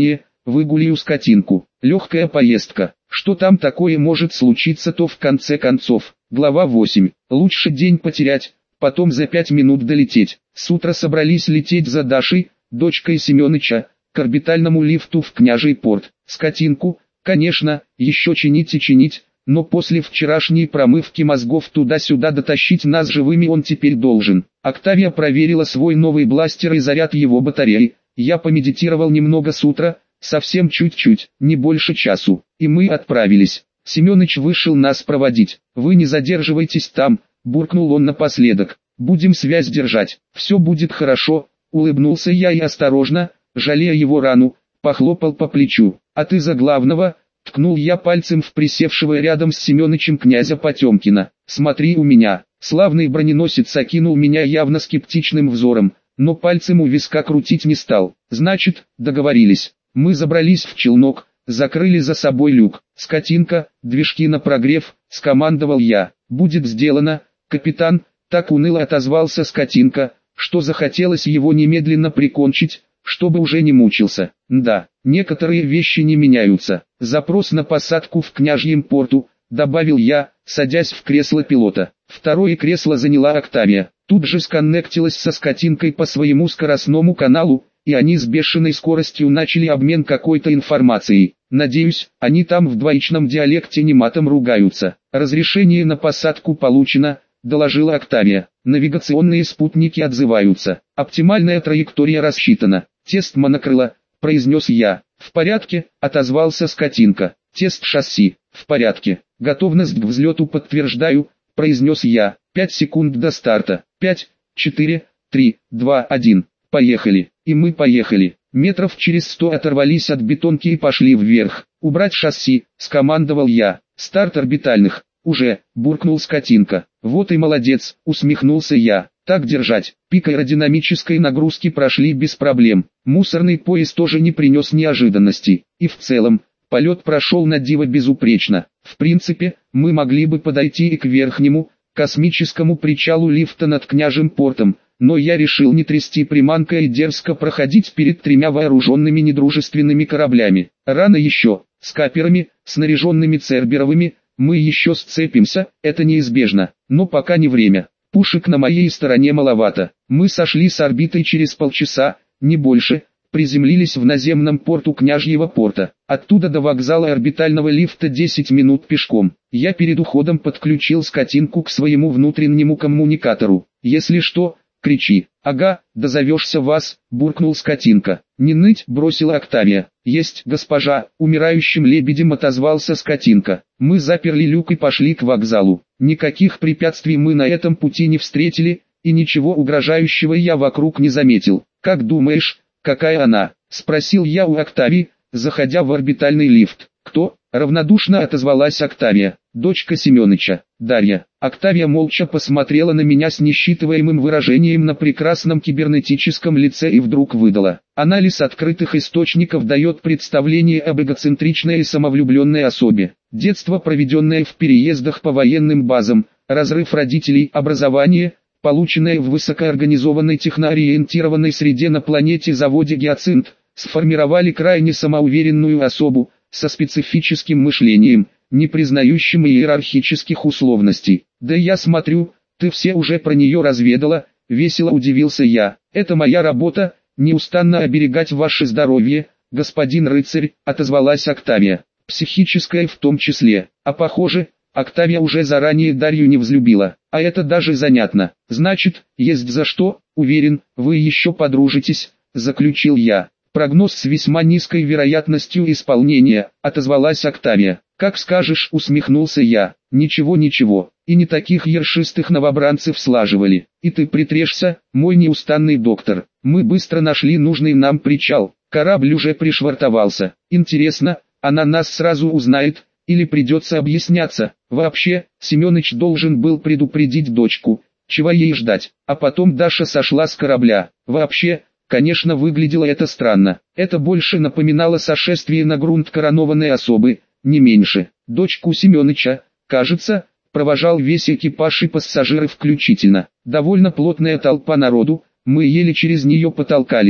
[SPEAKER 1] выгуляю скотинку. Легкая поездка. Что там такое может случиться-то в конце концов? Глава 8. Лучше день потерять, потом за 5 минут долететь. С утра собрались лететь за Дашей, дочкой Семёныча, к орбитальному лифту в Княжий порт. Скотинку, конечно, еще чинить и чинить, но после вчерашней промывки мозгов туда-сюда дотащить нас живыми он теперь должен. Октавия проверила свой новый бластер и заряд его батареи. Я помедитировал немного с утра, совсем чуть-чуть, не больше часу, и мы отправились. Семёныч вышел нас проводить. «Вы не задерживайтесь там», — буркнул он напоследок. «Будем связь держать, все будет хорошо», — улыбнулся я и осторожно, жалея его рану, похлопал по плечу. «А ты за главного», — ткнул я пальцем в присевшего рядом с Семёнычем князя Потёмкина. «Смотри у меня». Славный броненосец окинул меня явно скептичным взором, но пальцем у виска крутить не стал. «Значит, договорились». Мы забрались в челнок, закрыли за собой люк. «Скотинка, движки на прогрев», — скомандовал я. «Будет сделано, капитан», — так уныло отозвался Скотинка, что захотелось его немедленно прикончить, чтобы уже не мучился. Да, некоторые вещи не меняются. «Запрос на посадку в Княжьем порту», — добавил я, садясь в кресло пилота. Второе кресло заняла Октавия. Тут же сконнектилась со Скотинкой по своему скоростному каналу, и они с бешеной скоростью начали обмен какой-то информацией. Надеюсь, они там в двоичном диалекте не матом ругаются. «Разрешение на посадку получено», — доложила Октавия. «Навигационные спутники отзываются. Оптимальная траектория рассчитана. Тест монокрыла», — произнес я. «В порядке», — отозвался Скотинка. «Тест шасси, в порядке. Готовность к взлету подтверждаю», — произнес я. 5 секунд до старта. 5, 4, 3, 2, 1. Поехали. И мы поехали. Метров через 100 оторвались от бетонки и пошли вверх. «Убрать шасси», — скомандовал я. «Старт орбитальных». «Уже», — буркнул Скотинка. «Вот и молодец», — усмехнулся я. «Так держать». Пик аэродинамической нагрузки прошли без проблем. Мусорный поезд тоже не принес неожиданностей. И в целом, полет прошел на диво безупречно. В принципе, мы могли бы подойти и к верхнему, космическому причалу лифта над Княжим портом, но я решил не трясти приманкой и дерзко проходить перед 3 вооруженными недружественными кораблями. Рано еще, с каперами, снаряженными церберовыми, мы еще сцепимся, это неизбежно, но пока не время. Пушек на моей стороне маловато. Мы сошли с орбиты через полчаса, не больше, приземлились в наземном порту Княжьего порта. Оттуда до вокзала орбитального лифта 10 минут пешком. Я перед уходом подключил Скотинку к своему внутреннему коммуникатору. «Если что, кричи». «Ага, дозовешься вас», — буркнул Скотинка. «Не ныть», — бросила Октавия. «Есть, госпожа», — умирающим лебедем отозвался Скотинка. Мы заперли люк и пошли к вокзалу. Никаких препятствий мы на этом пути не встретили, и ничего угрожающего я вокруг не заметил. «Как думаешь, какая она?» — спросил я у Октавии, заходя в орбитальный лифт. «Кто?» — равнодушно отозвалась Октавия. «Дочка Семёныча, Дарья». Октавия молча посмотрела на меня с несчитываемым выражением на прекрасном кибернетическом лице и вдруг выдала. Анализ открытых источников дает представление об эгоцентричной и самовлюбленной особе. Детство, проведенное в переездах по военным базам, разрыв родителей, образование, полученное в высокоорганизованной техноориентированной среде на планете заводе «Гиацинт», сформировали крайне самоуверенную особу, со специфическим мышлением, не признающим иерархических условностей. «Да я смотрю, ты все уже про нее разведала», — весело удивился я. «Это моя работа, неустанно оберегать ваше здоровье, господин рыцарь», — отозвалась Октавия. «Психическое в том числе. А похоже, Октавия уже заранее Дарью не взлюбила. А это даже занятно. Значит, есть за что, уверен, вы еще подружитесь», — заключил я. «Прогноз с весьма низкой вероятностью исполнения», — отозвалась Октавия. «Как скажешь», — усмехнулся я. «Ничего, и не таких ершистых новобранцев слаживали. И ты притрешься, мой неустанный доктор». Мы быстро нашли нужный нам причал. Корабль уже пришвартовался. Интересно, она нас сразу узнает, или придется объясняться? Вообще, Семёныч должен был предупредить дочку, чего ей ждать. А потом Даша сошла с корабля. Вообще, конечно, выглядело это странно. Это больше напоминало сошествие на грунт коронованной особы, не меньше. Дочку Семёныча, кажется, провожал весь экипаж и пассажиры включительно. Довольно плотная толпа народу, мы еле через нее потолкались.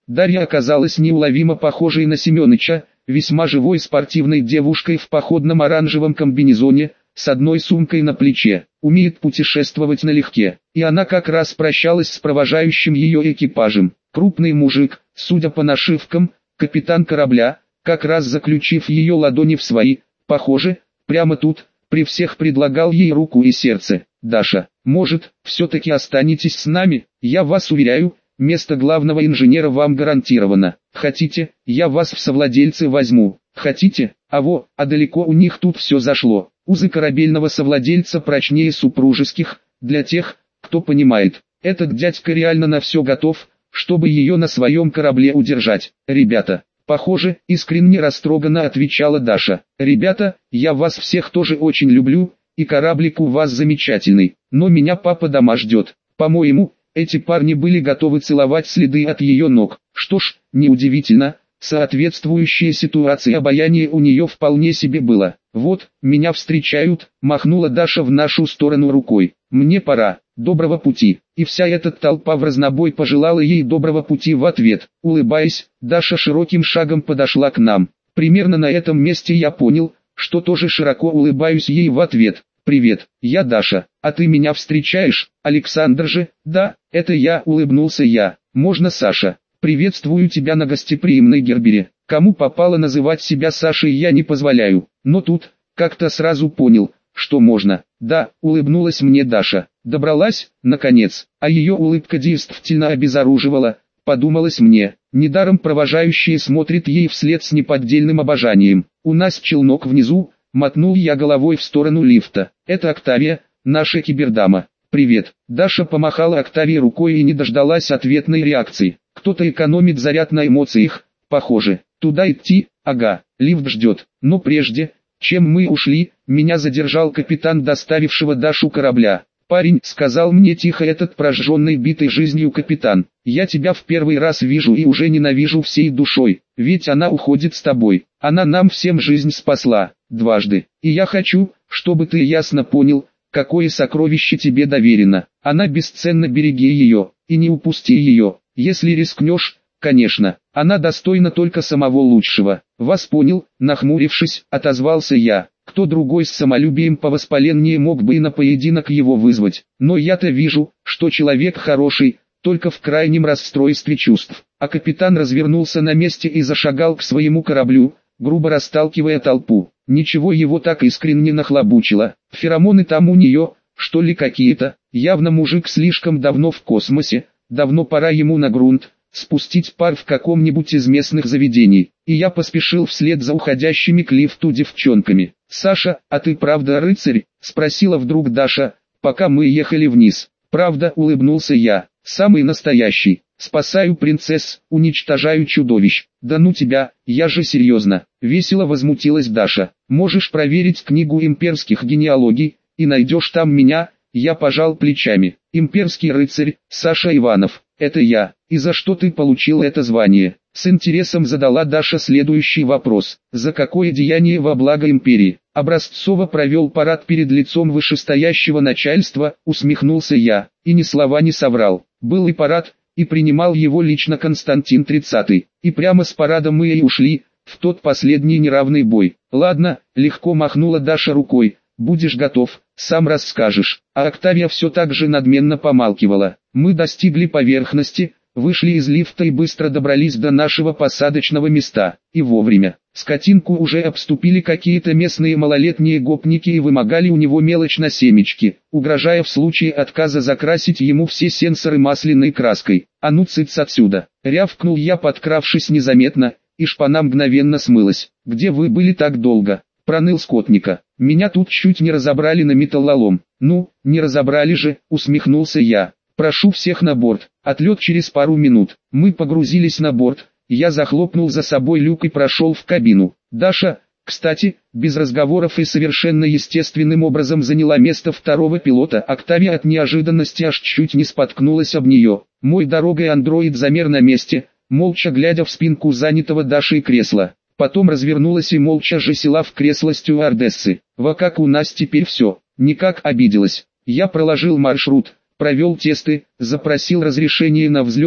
[SPEAKER 1] Дарья оказалась неуловимо похожей на Семёныча, весьма живой спортивной девушкой в походном оранжевом комбинезоне, с одной сумкой на плече, умеет путешествовать налегке, и она как раз прощалась с провожающим ее экипажем. Крупный мужик, судя по нашивкам, капитан корабля, как раз заключив ее ладони в свои, похоже, прямо тут, при всех предлагал ей руку и сердце. «Даша, может, все-таки останетесь с нами? Я вас уверяю, место главного инженера вам гарантировано. Хотите, я вас в совладельцы возьму? Хотите? А далеко у них тут все зашло. Узы корабельного совладельца прочнее супружеских, для тех, кто понимает. Этот дядька реально на все готов, чтобы ее на своем корабле удержать. Ребята». «Похоже», — искренне растроганно отвечала Даша. «Ребята, я вас всех тоже очень люблю, и кораблик у вас замечательный, но меня папа дома ждет». По-моему, эти парни были готовы целовать следы от ее ног. Что ж, неудивительно, соответствующая ситуация обаяния у нее вполне себе было. «Вот, меня встречают», — махнула Даша в нашу сторону рукой. «Мне пора, доброго пути». И вся эта толпа в разнобой пожелала ей доброго пути в ответ. Улыбаясь, Даша широким шагом подошла к нам. Примерно на этом месте я понял, что тоже широко улыбаюсь ей в ответ. «Привет, я Даша, а ты меня встречаешь, Александр же?» «Да, это я», — улыбнулся я. «Можно Саша?» «Приветствую тебя на гостеприимной Гербере. Кому попало называть себя Сашей, я не позволяю, но тут, как-то сразу понял, что можно». «Да», — улыбнулась мне Даша. Добралась, наконец, а ее улыбка действительно обезоруживала, подумалось мне. Недаром провожающие смотрят ей вслед с неподдельным обожанием. «У нас челнок внизу», — мотнул я головой в сторону лифта. «Это Октавия, наша кибердама». «Привет». Даша помахала Октавии рукой и не дождалась ответной реакции. Кто-то экономит заряд на эмоциях, похоже. Туда идти, ага, лифт ждет. Но прежде, чем мы ушли, меня задержал капитан доставившего Дашу корабля. «Парень», — сказал мне тихо этот прожженный битой жизнью капитан, — «я тебя в первый раз вижу и уже ненавижу всей душой, ведь она уходит с тобой. Она нам всем жизнь спасла, дважды. И я хочу, чтобы ты ясно понял, какое сокровище тебе доверено. Она бесценна, береги ее, и не упусти ее. Если рискнешь, конечно, она достойна только самого лучшего». «Вас понял», — нахмурившись, отозвался я. Кто другой с самолюбием повоспаленнее мог бы и на поединок его вызвать. Но я-то вижу, что человек хороший, только в крайнем расстройстве чувств. А капитан развернулся на месте и зашагал к своему кораблю, грубо расталкивая толпу. Ничего его так искренне нахлобучило. Феромоны там у нее, что ли, какие-то. Явно мужик слишком давно в космосе, давно пора ему на грунт спустить пар в каком-нибудь из местных заведений. И я поспешил вслед за уходящими к лифту девчонками. «Саша, а ты правда рыцарь?» — спросила вдруг Даша, пока мы ехали вниз. «Правда», — улыбнулся я, — «самый настоящий. Спасаю принцесс, уничтожаю чудовищ». «Да ну тебя, я же серьезно», — весело возмутилась Даша. «Можешь проверить книгу имперских генеалогий, и найдешь там меня». Я пожал плечами. «Имперский рыцарь, Саша Иванов, это я. И за что ты получил это звание?» С интересом задала Даша следующий вопрос. «За какое деяние во благо империи?» Образцово провел парад перед лицом вышестоящего начальства, усмехнулся я, и ни слова не соврал. Был и парад, и принимал его лично Константин 30-й. И прямо с парада мы и ушли, в тот последний неравный бой. «Ладно», легко махнула Даша рукой. «Будешь готов, сам расскажешь». А Октавия все так же надменно помалкивала. Мы достигли поверхности, вышли из лифта и быстро добрались до нашего посадочного места. И вовремя. Скотинку уже обступили какие-то местные малолетние гопники и вымогали у него мелочь на семечки, угрожая в случае отказа закрасить ему все сенсоры масляной краской. «А ну цыц отсюда!» — рявкнул я, подкравшись незаметно, и шпана мгновенно смылась. «Где вы были так долго?» — проныл скотника. «Меня тут чуть не разобрали на металлолом». «Ну, не разобрали же», — усмехнулся я. «Прошу всех на борт». Отлет через пару минут. Мы погрузились на борт. Я захлопнул за собой люк и прошел в кабину. Даша, кстати, без разговоров и совершенно естественным образом заняла место второго пилота. Октавия от неожиданности аж чуть не споткнулась об нее. Мой дорогой андроид замер на месте, молча глядя в спинку занятого Дашей кресла. Потом развернулась и молча же села в кресло стюардессы. «Во как у нас теперь все?» Никак обиделась. Я проложил маршрут, провел тесты, запросил разрешение на взлет,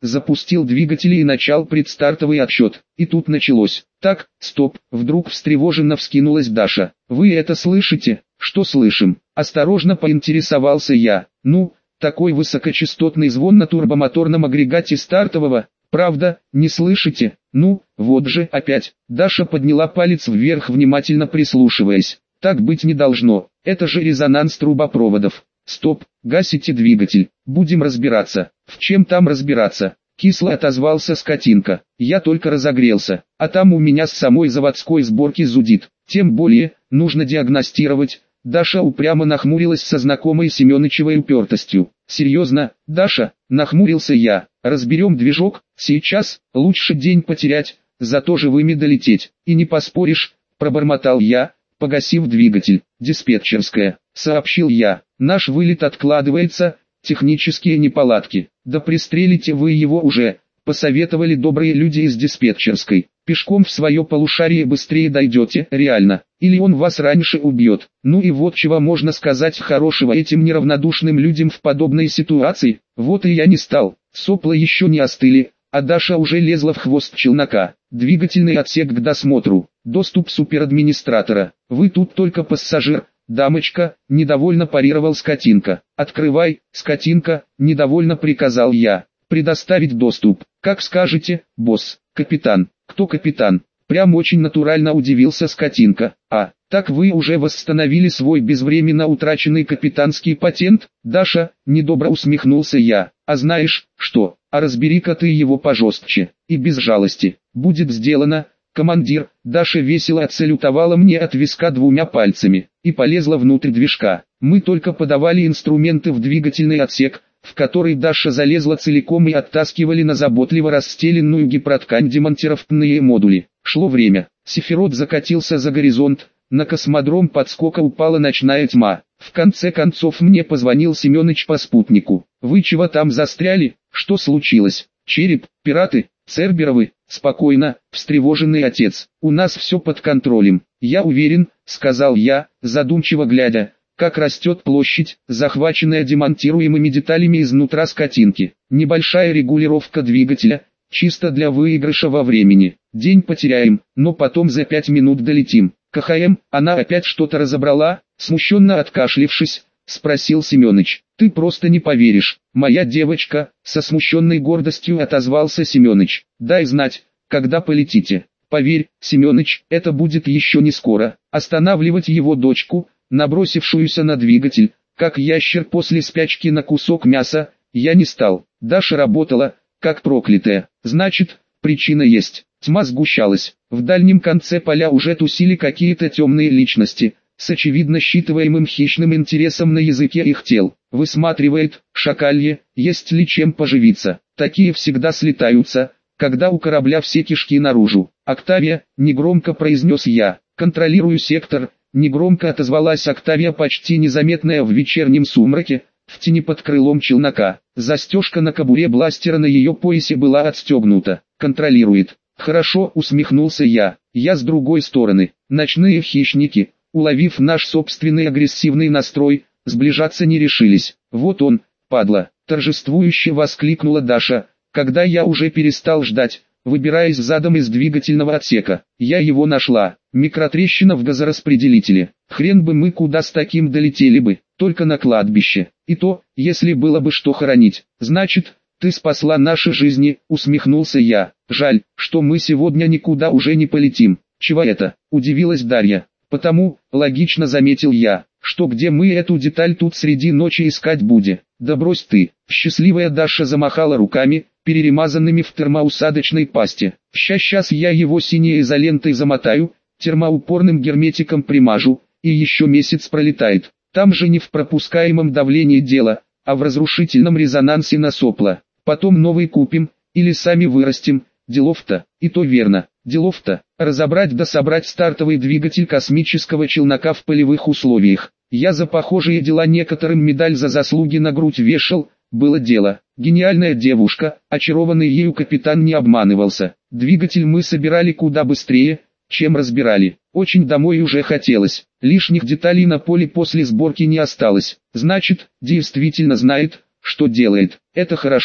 [SPEAKER 1] запустил двигатели и начал предстартовый отсчет. И тут началось. Так, стоп, вдруг встревоженно вскинулась Даша. Вы это слышите? Что слышим? Осторожно поинтересовался я. Ну, такой высокочастотный звон на турбомоторном агрегате стартового. Правда, не слышите? Ну, вот же опять. Даша подняла палец вверх, внимательно прислушиваясь. Так быть не должно. Это же резонанс трубопроводов. Стоп, гасите двигатель. Будем разбираться. В чем там разбираться? Кисло отозвался скотинка. Я только разогрелся, а там у меня с самой заводской сборки зудит. Тем более, нужно диагностировать. Даша упрямо нахмурилась со знакомой Семёнычевой упертостью. «Серьезно, Даша?» – нахмурился я. «Разберем движок, сейчас, лучше день потерять, зато живыми долететь. И не поспоришь», – пробормотал я, погасив двигатель. «Диспетчерская», – сообщил я. «Наш вылет откладывается, технические неполадки». «Да пристрелите вы его уже», – посоветовали добрые люди из диспетчерской. «Пешком в свое полушарие быстрее дойдете, реально. Или он вас раньше убьет». Ну и вот чего можно сказать хорошего этим неравнодушным людям в подобной ситуации. Вот и я не стал. Сопла еще не остыли, а Даша уже лезла в хвост челнока. Двигательный отсек к досмотру. Доступ суперадминистратора. Вы тут только пассажир. «Дамочка», — недовольно парировал скотинка. «Открывай, скотинка», — недовольно приказал я. «Предоставить доступ». «Как скажете, босс». «Капитан». «Кто капитан?» Прям очень натурально удивился скотинка. «А, так вы уже восстановили свой безвременно утраченный капитанский патент?» «Даша», — недобро усмехнулся я. «А знаешь, что? А разбери-ка ты его пожестче. И без жалости. Будет сделано». «Командир», Даша весело отсалютовала мне от виска двумя пальцами и полезла внутрь движка. Мы только подавали инструменты в двигательный отсек, в который Даша залезла целиком, и оттаскивали на заботливо расстеленную гипроткань демонтировочные модули. Шло время. Сефирот закатился за горизонт, на космодром подскока упала ночная тьма. В конце концов мне позвонил Семёныч по спутнику. «Вы чего там застряли? Что случилось? Череп, пираты, Церберовы?» «Спокойно, встревоженный отец, у нас все под контролем. Я уверен», — сказал я, задумчиво глядя, как растет площадь, захваченная демонтируемыми деталями изнутра скотинки. Небольшая регулировка двигателя, чисто для выигрыша во времени. День потеряем, но потом за 5 минут долетим. КХМ, она опять что-то разобрала?» Смущенно откашлившись, спросил Семёныч. «Ты просто не поверишь, моя девочка», — со смущенной гордостью отозвался Семёныч. «Дай знать, когда полетите». «Поверь, Семёныч, это будет еще не скоро». Останавливать его дочку, набросившуюся на двигатель, как ящер после спячки на кусок мяса, я не стал. Даша работала, как проклятая. Значит, причина есть. Тьма сгущалась. В дальнем конце поля уже тусили какие-то темные личности, с очевидно считываемым хищным интересом на языке их тел. Высматривает, шакалье, есть ли чем поживиться. Такие всегда слетаются, когда у корабля все кишки наружу. «Октавия», — негромко произнес я. «Контролирую сектор», — негромко отозвалась Октавия, почти незаметная в вечернем сумраке, в тени под крылом челнока. Застежка на кобуре бластера на ее поясе была отстегнута. «Контролирует». «Хорошо», — усмехнулся я. «Я с другой стороны». Ночные хищники, уловив наш собственный агрессивный настрой, сближаться не решились. «Вот он, падла!» — торжествующе воскликнула Даша, когда я уже перестал ждать, выбираясь задом из двигательного отсека. «Я его нашла. Микротрещина в газораспределителе. Хрен бы мы куда с таким долетели бы, только на кладбище. И то, если было бы что хоронить. Значит, ты спасла наши жизни», — усмехнулся я. «Жаль, что мы сегодня никуда уже не полетим». «Чего это?» — удивилась Дарья. «Потому, логично заметил я, что где мы эту деталь тут среди ночи искать будем?» «Да брось ты!» Счастливая Даша замахала руками, перемазанными в термоусадочной пасте. «Сейчас я его синей изолентой замотаю, термоупорным герметиком примажу, и еще месяц пролетает. Там же не в пропускаемом давлении дело, а в разрушительном резонансе на сопла. Потом новый купим, или сами вырастим. Делов-то». «И то верно, делов-то, разобрать да собрать стартовый двигатель космического челнока в полевых условиях. Я за похожие дела некоторым медаль за заслуги на грудь вешал, было дело». Гениальная девушка, очарованный ею капитан не обманывался. Двигатель мы собирали куда быстрее, чем разбирали. Очень домой уже хотелось. Лишних деталей на поле после сборки не осталось. Значит, действительно знает, что делает. Это хорошо.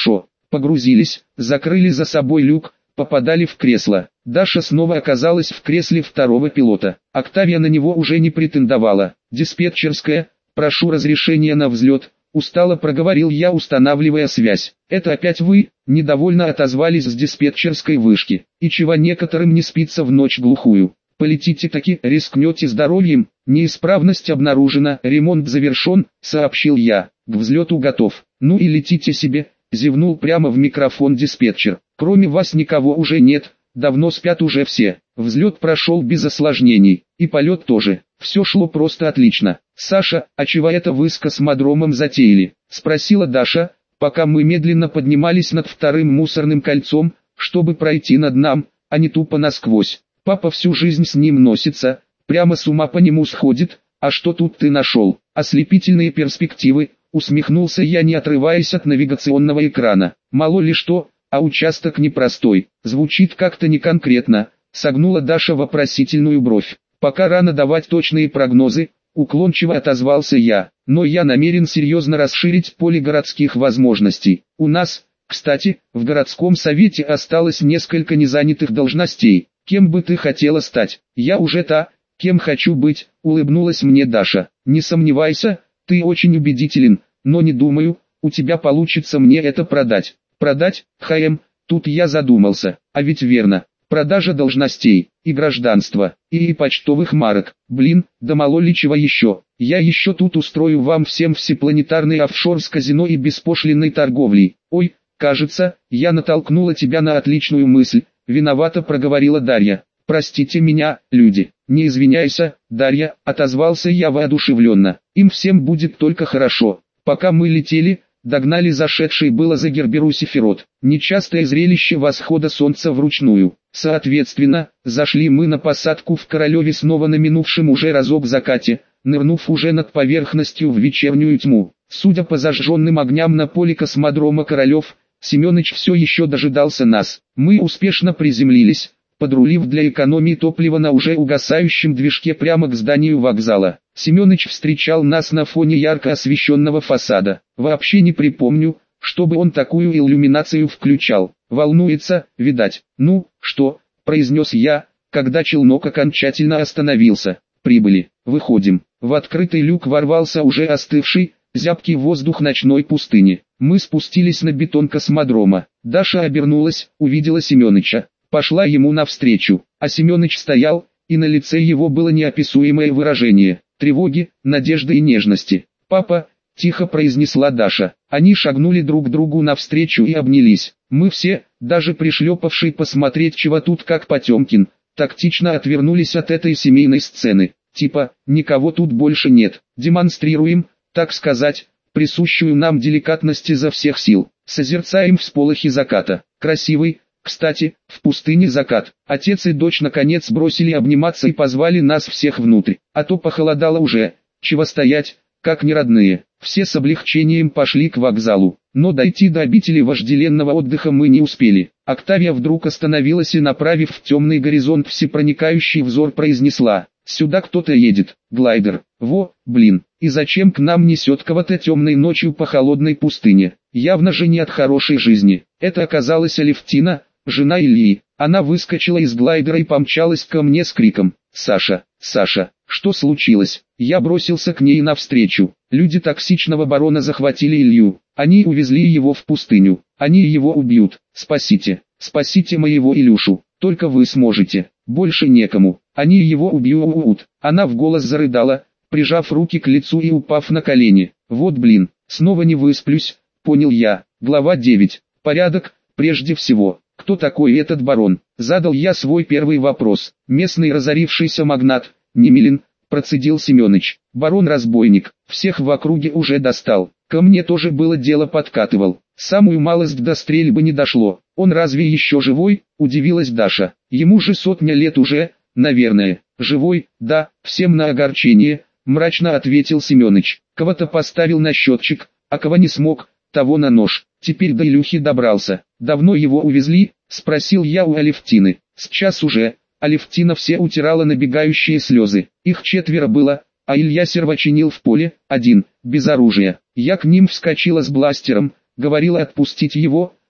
[SPEAKER 1] Погрузились, закрыли за собой люк, попадали в кресло. Даша снова оказалась в кресле второго пилота. Октавия на него уже не претендовала. «Диспетчерская, прошу разрешения на взлет», — устало проговорил я, устанавливая связь. «Это опять вы?» — недовольно отозвались с диспетчерской вышки. «И чего некоторым не спится в ночь глухую? Полетите таки, рискнете здоровьем?» «Неисправность обнаружена, ремонт завершен», — сообщил я. «К взлету готов». «Ну и летите себе», — зевнул прямо в микрофон диспетчер. «Кроме вас никого уже нет, давно спят уже все». Взлет прошел без осложнений, и полет тоже. Все шло просто отлично. «Саша, а чего это вы с космодромом затеяли?» — спросила Даша, пока мы медленно поднимались над вторым мусорным кольцом, чтобы пройти над нам, а не тупо насквозь. «Папа всю жизнь с ним носится, прямо с ума по нему сходит, а что тут ты нашел?» «Ослепительные перспективы», — усмехнулся я, не отрываясь от навигационного экрана. «Мало ли что, а участок непростой, звучит как-то неконкретно», — согнула Даша вопросительную бровь. «Пока рано давать точные прогнозы», — уклончиво отозвался я, «но я намерен серьезно расширить поле городских возможностей. У нас, кстати, в городском совете осталось несколько незанятых должностей. Кем бы ты хотела стать?» «Я уже та, кем хочу быть», — улыбнулась мне Даша. «Не сомневайся, ты очень убедителен, но не думаю, у тебя получится мне это продать». «Продать, тут я задумался, а ведь верно. Продажа должностей, и гражданства, и почтовых марок. Блин, да мало ли чего еще. Я еще тут устрою вам всем всепланетарный офшор с казино и беспошлинной торговлей». «Ой, кажется, я натолкнула тебя на отличную мысль», — виновато проговорила Дарья. «Простите меня, люди». «Не извиняйся, Дарья», — отозвался я воодушевленно. «Им всем будет только хорошо». Пока мы летели, догнали зашедший было за Герберу Сефирот. Нечастое зрелище восхода солнца вручную. Соответственно, зашли мы на посадку в Королеве снова на минувшем уже разок закате, нырнув уже над поверхностью в вечернюю тьму. Судя по зажженным огням на поле космодрома Королев, Семёныч все еще дожидался нас. Мы успешно приземлились, подрулив для экономии топлива на уже угасающем движке прямо к зданию вокзала. Семёныч встречал нас на фоне ярко освещенного фасада. Вообще не припомню, чтобы он такую иллюминацию включал. Волнуется, видать. «Ну, что?» – произнес я, когда челнок окончательно остановился. «Прибыли, выходим». В открытый люк ворвался уже остывший, зябкий воздух ночной пустыни. Мы спустились на бетон космодрома. Даша обернулась, увидела Семёныча. Пошла ему навстречу, а Семёныч стоял, и на лице его было неописуемое выражение тревоги, надежды и нежности. «Папа», — тихо произнесла Даша. Они шагнули друг другу навстречу и обнялись. Мы все, даже пришлепавший посмотреть чего тут как Потемкин, тактично отвернулись от этой семейной сцены. Типа, никого тут больше нет. Демонстрируем, так сказать, присущую нам деликатность изо всех сил. Созерцаем всполохи заката. Красивый, кстати, в пустыне закат. Отец и дочь наконец бросили обниматься и позвали нас всех внутрь. А то похолодало уже, чего стоять, как неродные. Все с облегчением пошли к вокзалу. Но дойти до обители вожделенного отдыха мы не успели. Октавия вдруг остановилась и, направив в темный горизонт всепроникающий взор, произнесла: «Сюда кто-то едет, глайдер. Во, блин, и зачем к нам несет кого-то темной ночью по холодной пустыне? Явно же не от хорошей жизни». Это оказалась Алевтина, жена Ильи. Она выскочила из глайдера и помчалась ко мне с криком: «Саша, Саша, что случилось?» Я бросился к ней навстречу. Люди токсичного барона захватили Илью. Они увезли его в пустыню. Они его убьют. Спасите, спасите моего Илюшу. Только вы сможете. Больше некому. Они его убьют. Она в голос зарыдала, прижав руки к лицу и упав на колени. Вот блин, снова не высплюсь, понял я. Глава 9. Порядок, прежде всего. Кто такой этот барон? Задал я свой первый вопрос. Местный разорившийся магнат, Немелин, процедил Семёныч. Барон-разбойник, всех в округе уже достал. Ко мне тоже было дело подкатывал. Самую малость до стрельбы не дошло. Он разве еще живой? Удивилась Даша. Ему же 100 лет уже, наверное. Живой, да, всем на огорчение, мрачно ответил Семёныч. Кого-то поставил на счетчик, а кого не смог, того на нож. Теперь до Илюхи добрался. Давно его увезли? Спросил я у Алевтины. Сейчас уже. Алевтина все утирала набегающие слезы. Их 4 было, а Илья сервачинил в поле, один, без оружия. Я к ним вскочила с бластером, говорила отпустить его,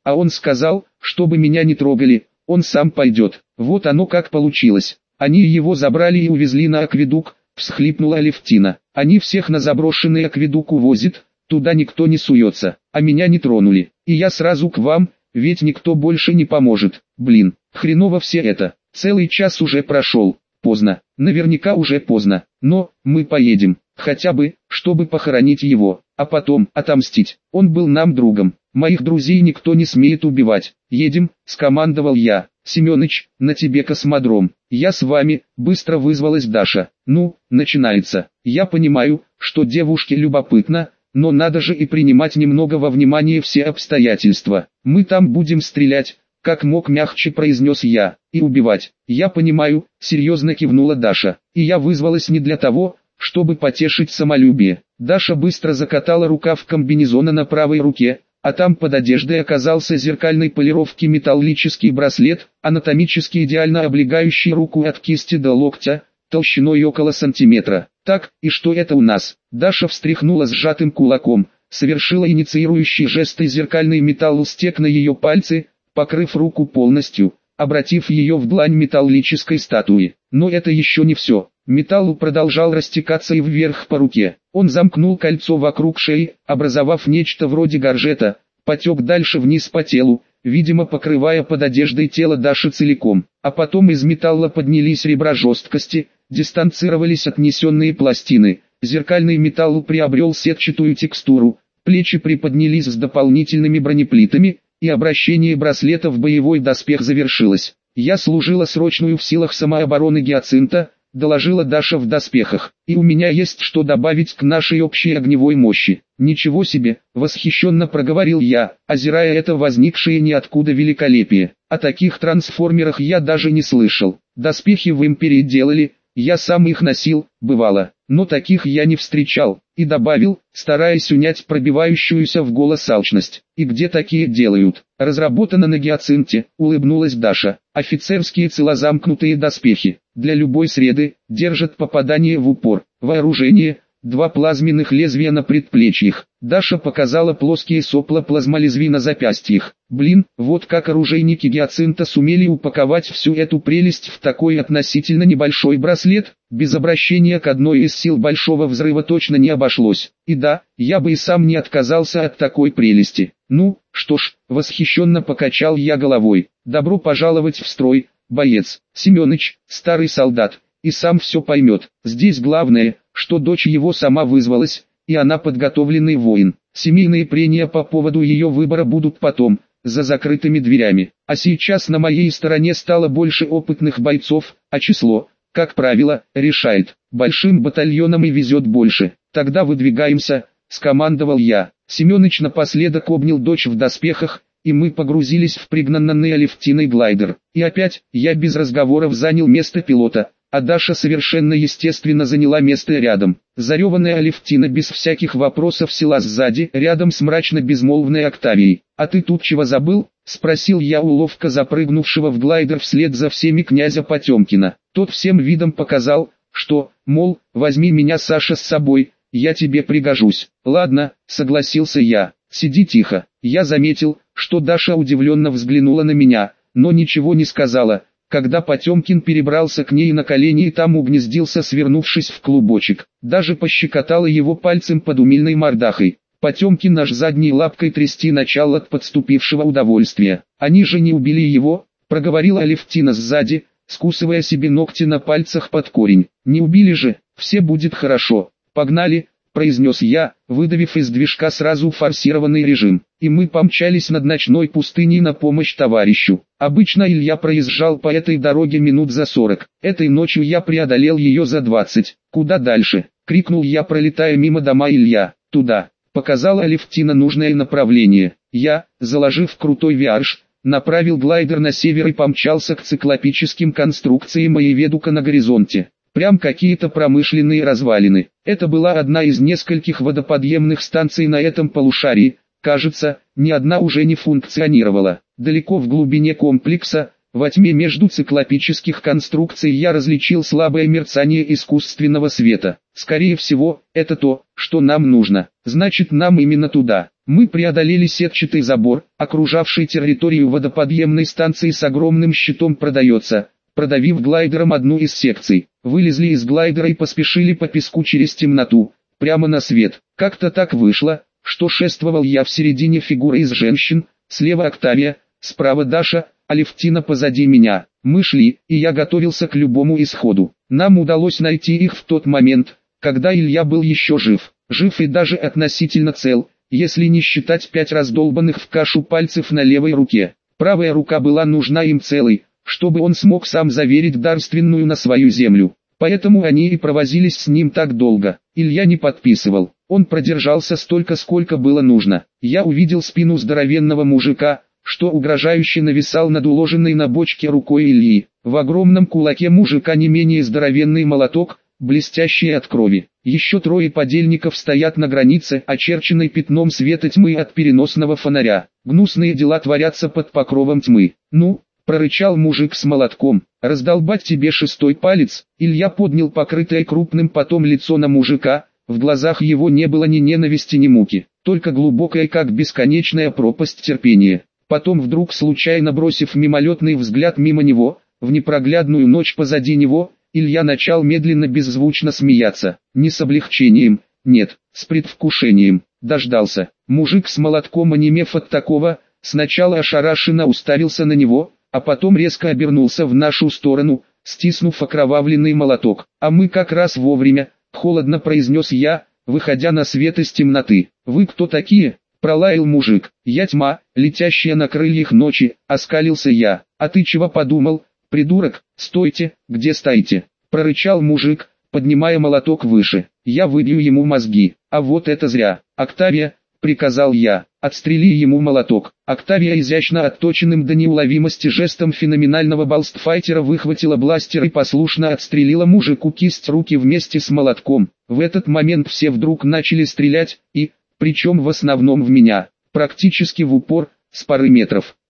[SPEAKER 1] а он сказал, чтобы меня не трогали, он сам пойдет. Вот оно как получилось. Они его забрали и увезли на акведук, всхлипнула Алевтина. Они всех на заброшенный акведук увозят, туда никто не суется, а меня не тронули. И я сразу к вам, ведь никто больше не поможет. Блин, хреново все это. Целый час уже прошел. Поздно, наверняка уже поздно, но мы поедем, хотя бы, чтобы похоронить его, а потом отомстить. Он был нам другом, моих друзей никто не смеет убивать. Едем, скомандовал я. Семёныч, на тебе космодром. Я с вами, быстро вызвалась Даша. Ну, начинается. Я понимаю, что девушке любопытно, но надо же и принимать немного во внимание все обстоятельства. Мы там будем стрелять, как мог мягче произнес я, и убивать. Я понимаю, серьезно кивнула Даша. И я вызвалась не для того, чтобы потешить самолюбие. Даша быстро закатала рукав комбинезона на правой руке, а там под одеждой оказался зеркальной полировки металлический браслет, анатомически идеально облегающий руку от кисти до локтя, толщиной около сантиметра. Так, и что это у нас? Даша встряхнула сжатым кулаком, совершила инициирующий жест, и зеркальный металл стек на ее пальцы, покрыв руку полностью, обратив ее в длань металлической статуи. Но это еще не все. Металл продолжал растекаться и вверх по руке. Он замкнул кольцо вокруг шеи, образовав нечто вроде горжета, потек дальше вниз по телу, видимо покрывая под одеждой тело Даши целиком. А потом из металла поднялись ребра жесткости, дистанцировались отнесенные пластины. Зеркальный металл приобрел сетчатую текстуру, плечи приподнялись с дополнительными бронеплитами, и обращение браслета в боевой доспех завершилось. Я служила срочную в силах самообороны Гиацинта, доложила Даша в доспехах, и у меня есть что добавить к нашей общей огневой мощи. Ничего себе, восхищенно проговорил я, озирая это возникшее ниоткуда великолепие. О таких трансформерах я даже не слышал. Доспехи в Империи делали, я сам их носил, бывало, но таких я не встречал, и добавил, стараясь унять пробивающуюся в голос алчность. И где такие делают? Разработано на Гиацинте, улыбнулась Даша. Офицерские целозамкнутые доспехи, для любой среды, держат попадание в упор. Вооружение, 2 плазменных лезвия на предплечьях. Даша показала плоские сопла плазмолезвий на запястьях. Блин, вот как оружейники Гиацинта сумели упаковать всю эту прелесть в такой относительно небольшой браслет. Без обращения к одной из сил большого взрыва точно не обошлось. И да, я бы и сам не отказался от такой прелести. Ну, что ж, восхищенно покачал я головой. Добро пожаловать в строй, боец. Семёныч, старый солдат, и сам все поймет. Здесь главное, что дочь его сама вызвалась, и она подготовленный воин. Семейные прения по поводу ее выбора будут потом, за закрытыми дверями. А сейчас на моей стороне стало больше опытных бойцов, а число, как правило, решает. Большим батальоном и везет больше. Тогда выдвигаемся, скомандовал я. Семёныч напоследок обнял дочь в доспехах, и мы погрузились в пригнанный Алевтиной глайдер. И опять, я без разговоров занял место пилота, а Даша совершенно естественно заняла место рядом. Зареванная Алевтина без всяких вопросов села сзади, рядом с мрачно-безмолвной Октавией. «А ты тут чего забыл?» — спросил я у ловко запрыгнувшего в глайдер вслед за всеми князя Потемкина. Тот всем видом показал, что, мол, возьми меня, Саша, с собой, я тебе пригожусь. «Ладно», — согласился я, — «сиди тихо». Я заметил, что Даша удивленно взглянула на меня, но ничего не сказала, когда Потемкин перебрался к ней на колени и там угнездился, свернувшись в клубочек. Даже пощекотала его пальцем под умильной мордахой. Потемкин аж задней лапкой трясти начал от подступившего удовольствия. «Они же не убили его», — проговорила Алевтина сзади, скусывая себе ногти на пальцах под корень. «Не убили же, все будет хорошо. Погнали», — произнес я, выдавив из движка сразу форсированный режим. И мы помчались над ночной пустыней на помощь товарищу. Обычно Илья проезжал по этой дороге минут за 40. Этой ночью я преодолел ее за 20. «Куда дальше?» — крикнул я, пролетая мимо дома Илья. «Туда», — показала Алевтина нужное направление. Я, заложив крутой виарж, направил глайдер на север и помчался к циклопическим конструкциям Моеведука на горизонте. Прям какие-то промышленные развалины. Это была одна из нескольких водоподъемных станций на этом полушарии. Кажется, ни одна уже не функционировала. Далеко в глубине комплекса, во тьме между циклопических конструкций я различил слабое мерцание искусственного света. Скорее всего, это то, что нам нужно. Значит, нам именно туда. Мы преодолели сетчатый забор, окружавший территорию водоподъемной станции с огромным щитом «Продается», продавив глайдером одну из секций. Вылезли из глайдера и поспешили по песку через темноту, прямо на свет. Как-то так вышло, что шествовал я в середине фигуры из женщин, слева Октавия, справа Даша, Алевтина позади меня. Мы шли, и я готовился к любому исходу. Нам удалось найти их в тот момент, когда Илья был еще жив. Жив и даже относительно цел, если не считать 5 раздолбанных в кашу пальцев на левой руке. Правая рука была нужна им целой, чтобы он смог сам заверить дарственную на свою землю. Поэтому они и провозились с ним так долго. Илья не подписывал. Он продержался столько, сколько было нужно. Я увидел спину здоровенного мужика, что угрожающе нависал над уложенной на бочке рукой Ильи. В огромном кулаке мужика не менее здоровенный молоток, блестящий от крови. Еще 3 подельников стоят на границе, очерченной пятном света тьмы от переносного фонаря. Гнусные дела творятся под покровом тьмы. «Ну?» — прорычал мужик с молотком. «Раздолбать тебе 6-й палец?» Илья поднял покрытое крупным потом лицо на мужика. В глазах его не было ни ненависти, ни муки, только глубокая, как бесконечная пропасть, терпения. Потом вдруг, случайно бросив мимолетный взгляд мимо него, в непроглядную ночь позади него, Илья начал медленно беззвучно смеяться. Не с облегчением, нет, с предвкушением. Дождался. Мужик с молотком, онемев от такого, сначала ошарашенно уставился на него, а потом резко обернулся в нашу сторону, стиснув окровавленный молоток. «А мы как раз вовремя», — холодно произнес я, выходя на свет из темноты. «Вы кто такие?» — пролаял мужик. «Я тьма, летящая на крыльях ночи», — оскалился я. «А ты чего подумал, придурок? Стойте, где стоите?» — прорычал мужик, поднимая молоток выше. «Я выбью ему мозги». «А вот это зря. Октавия», — приказал я, — «отстрели ему молоток». Октавия изящно отточенным до неуловимости жестом феноменального балстфайтера выхватила бластер и послушно отстрелила мужику кисть руки вместе с молотком. В этот момент все вдруг начали стрелять, и, причем в основном в меня, практически в упор, с пары метров.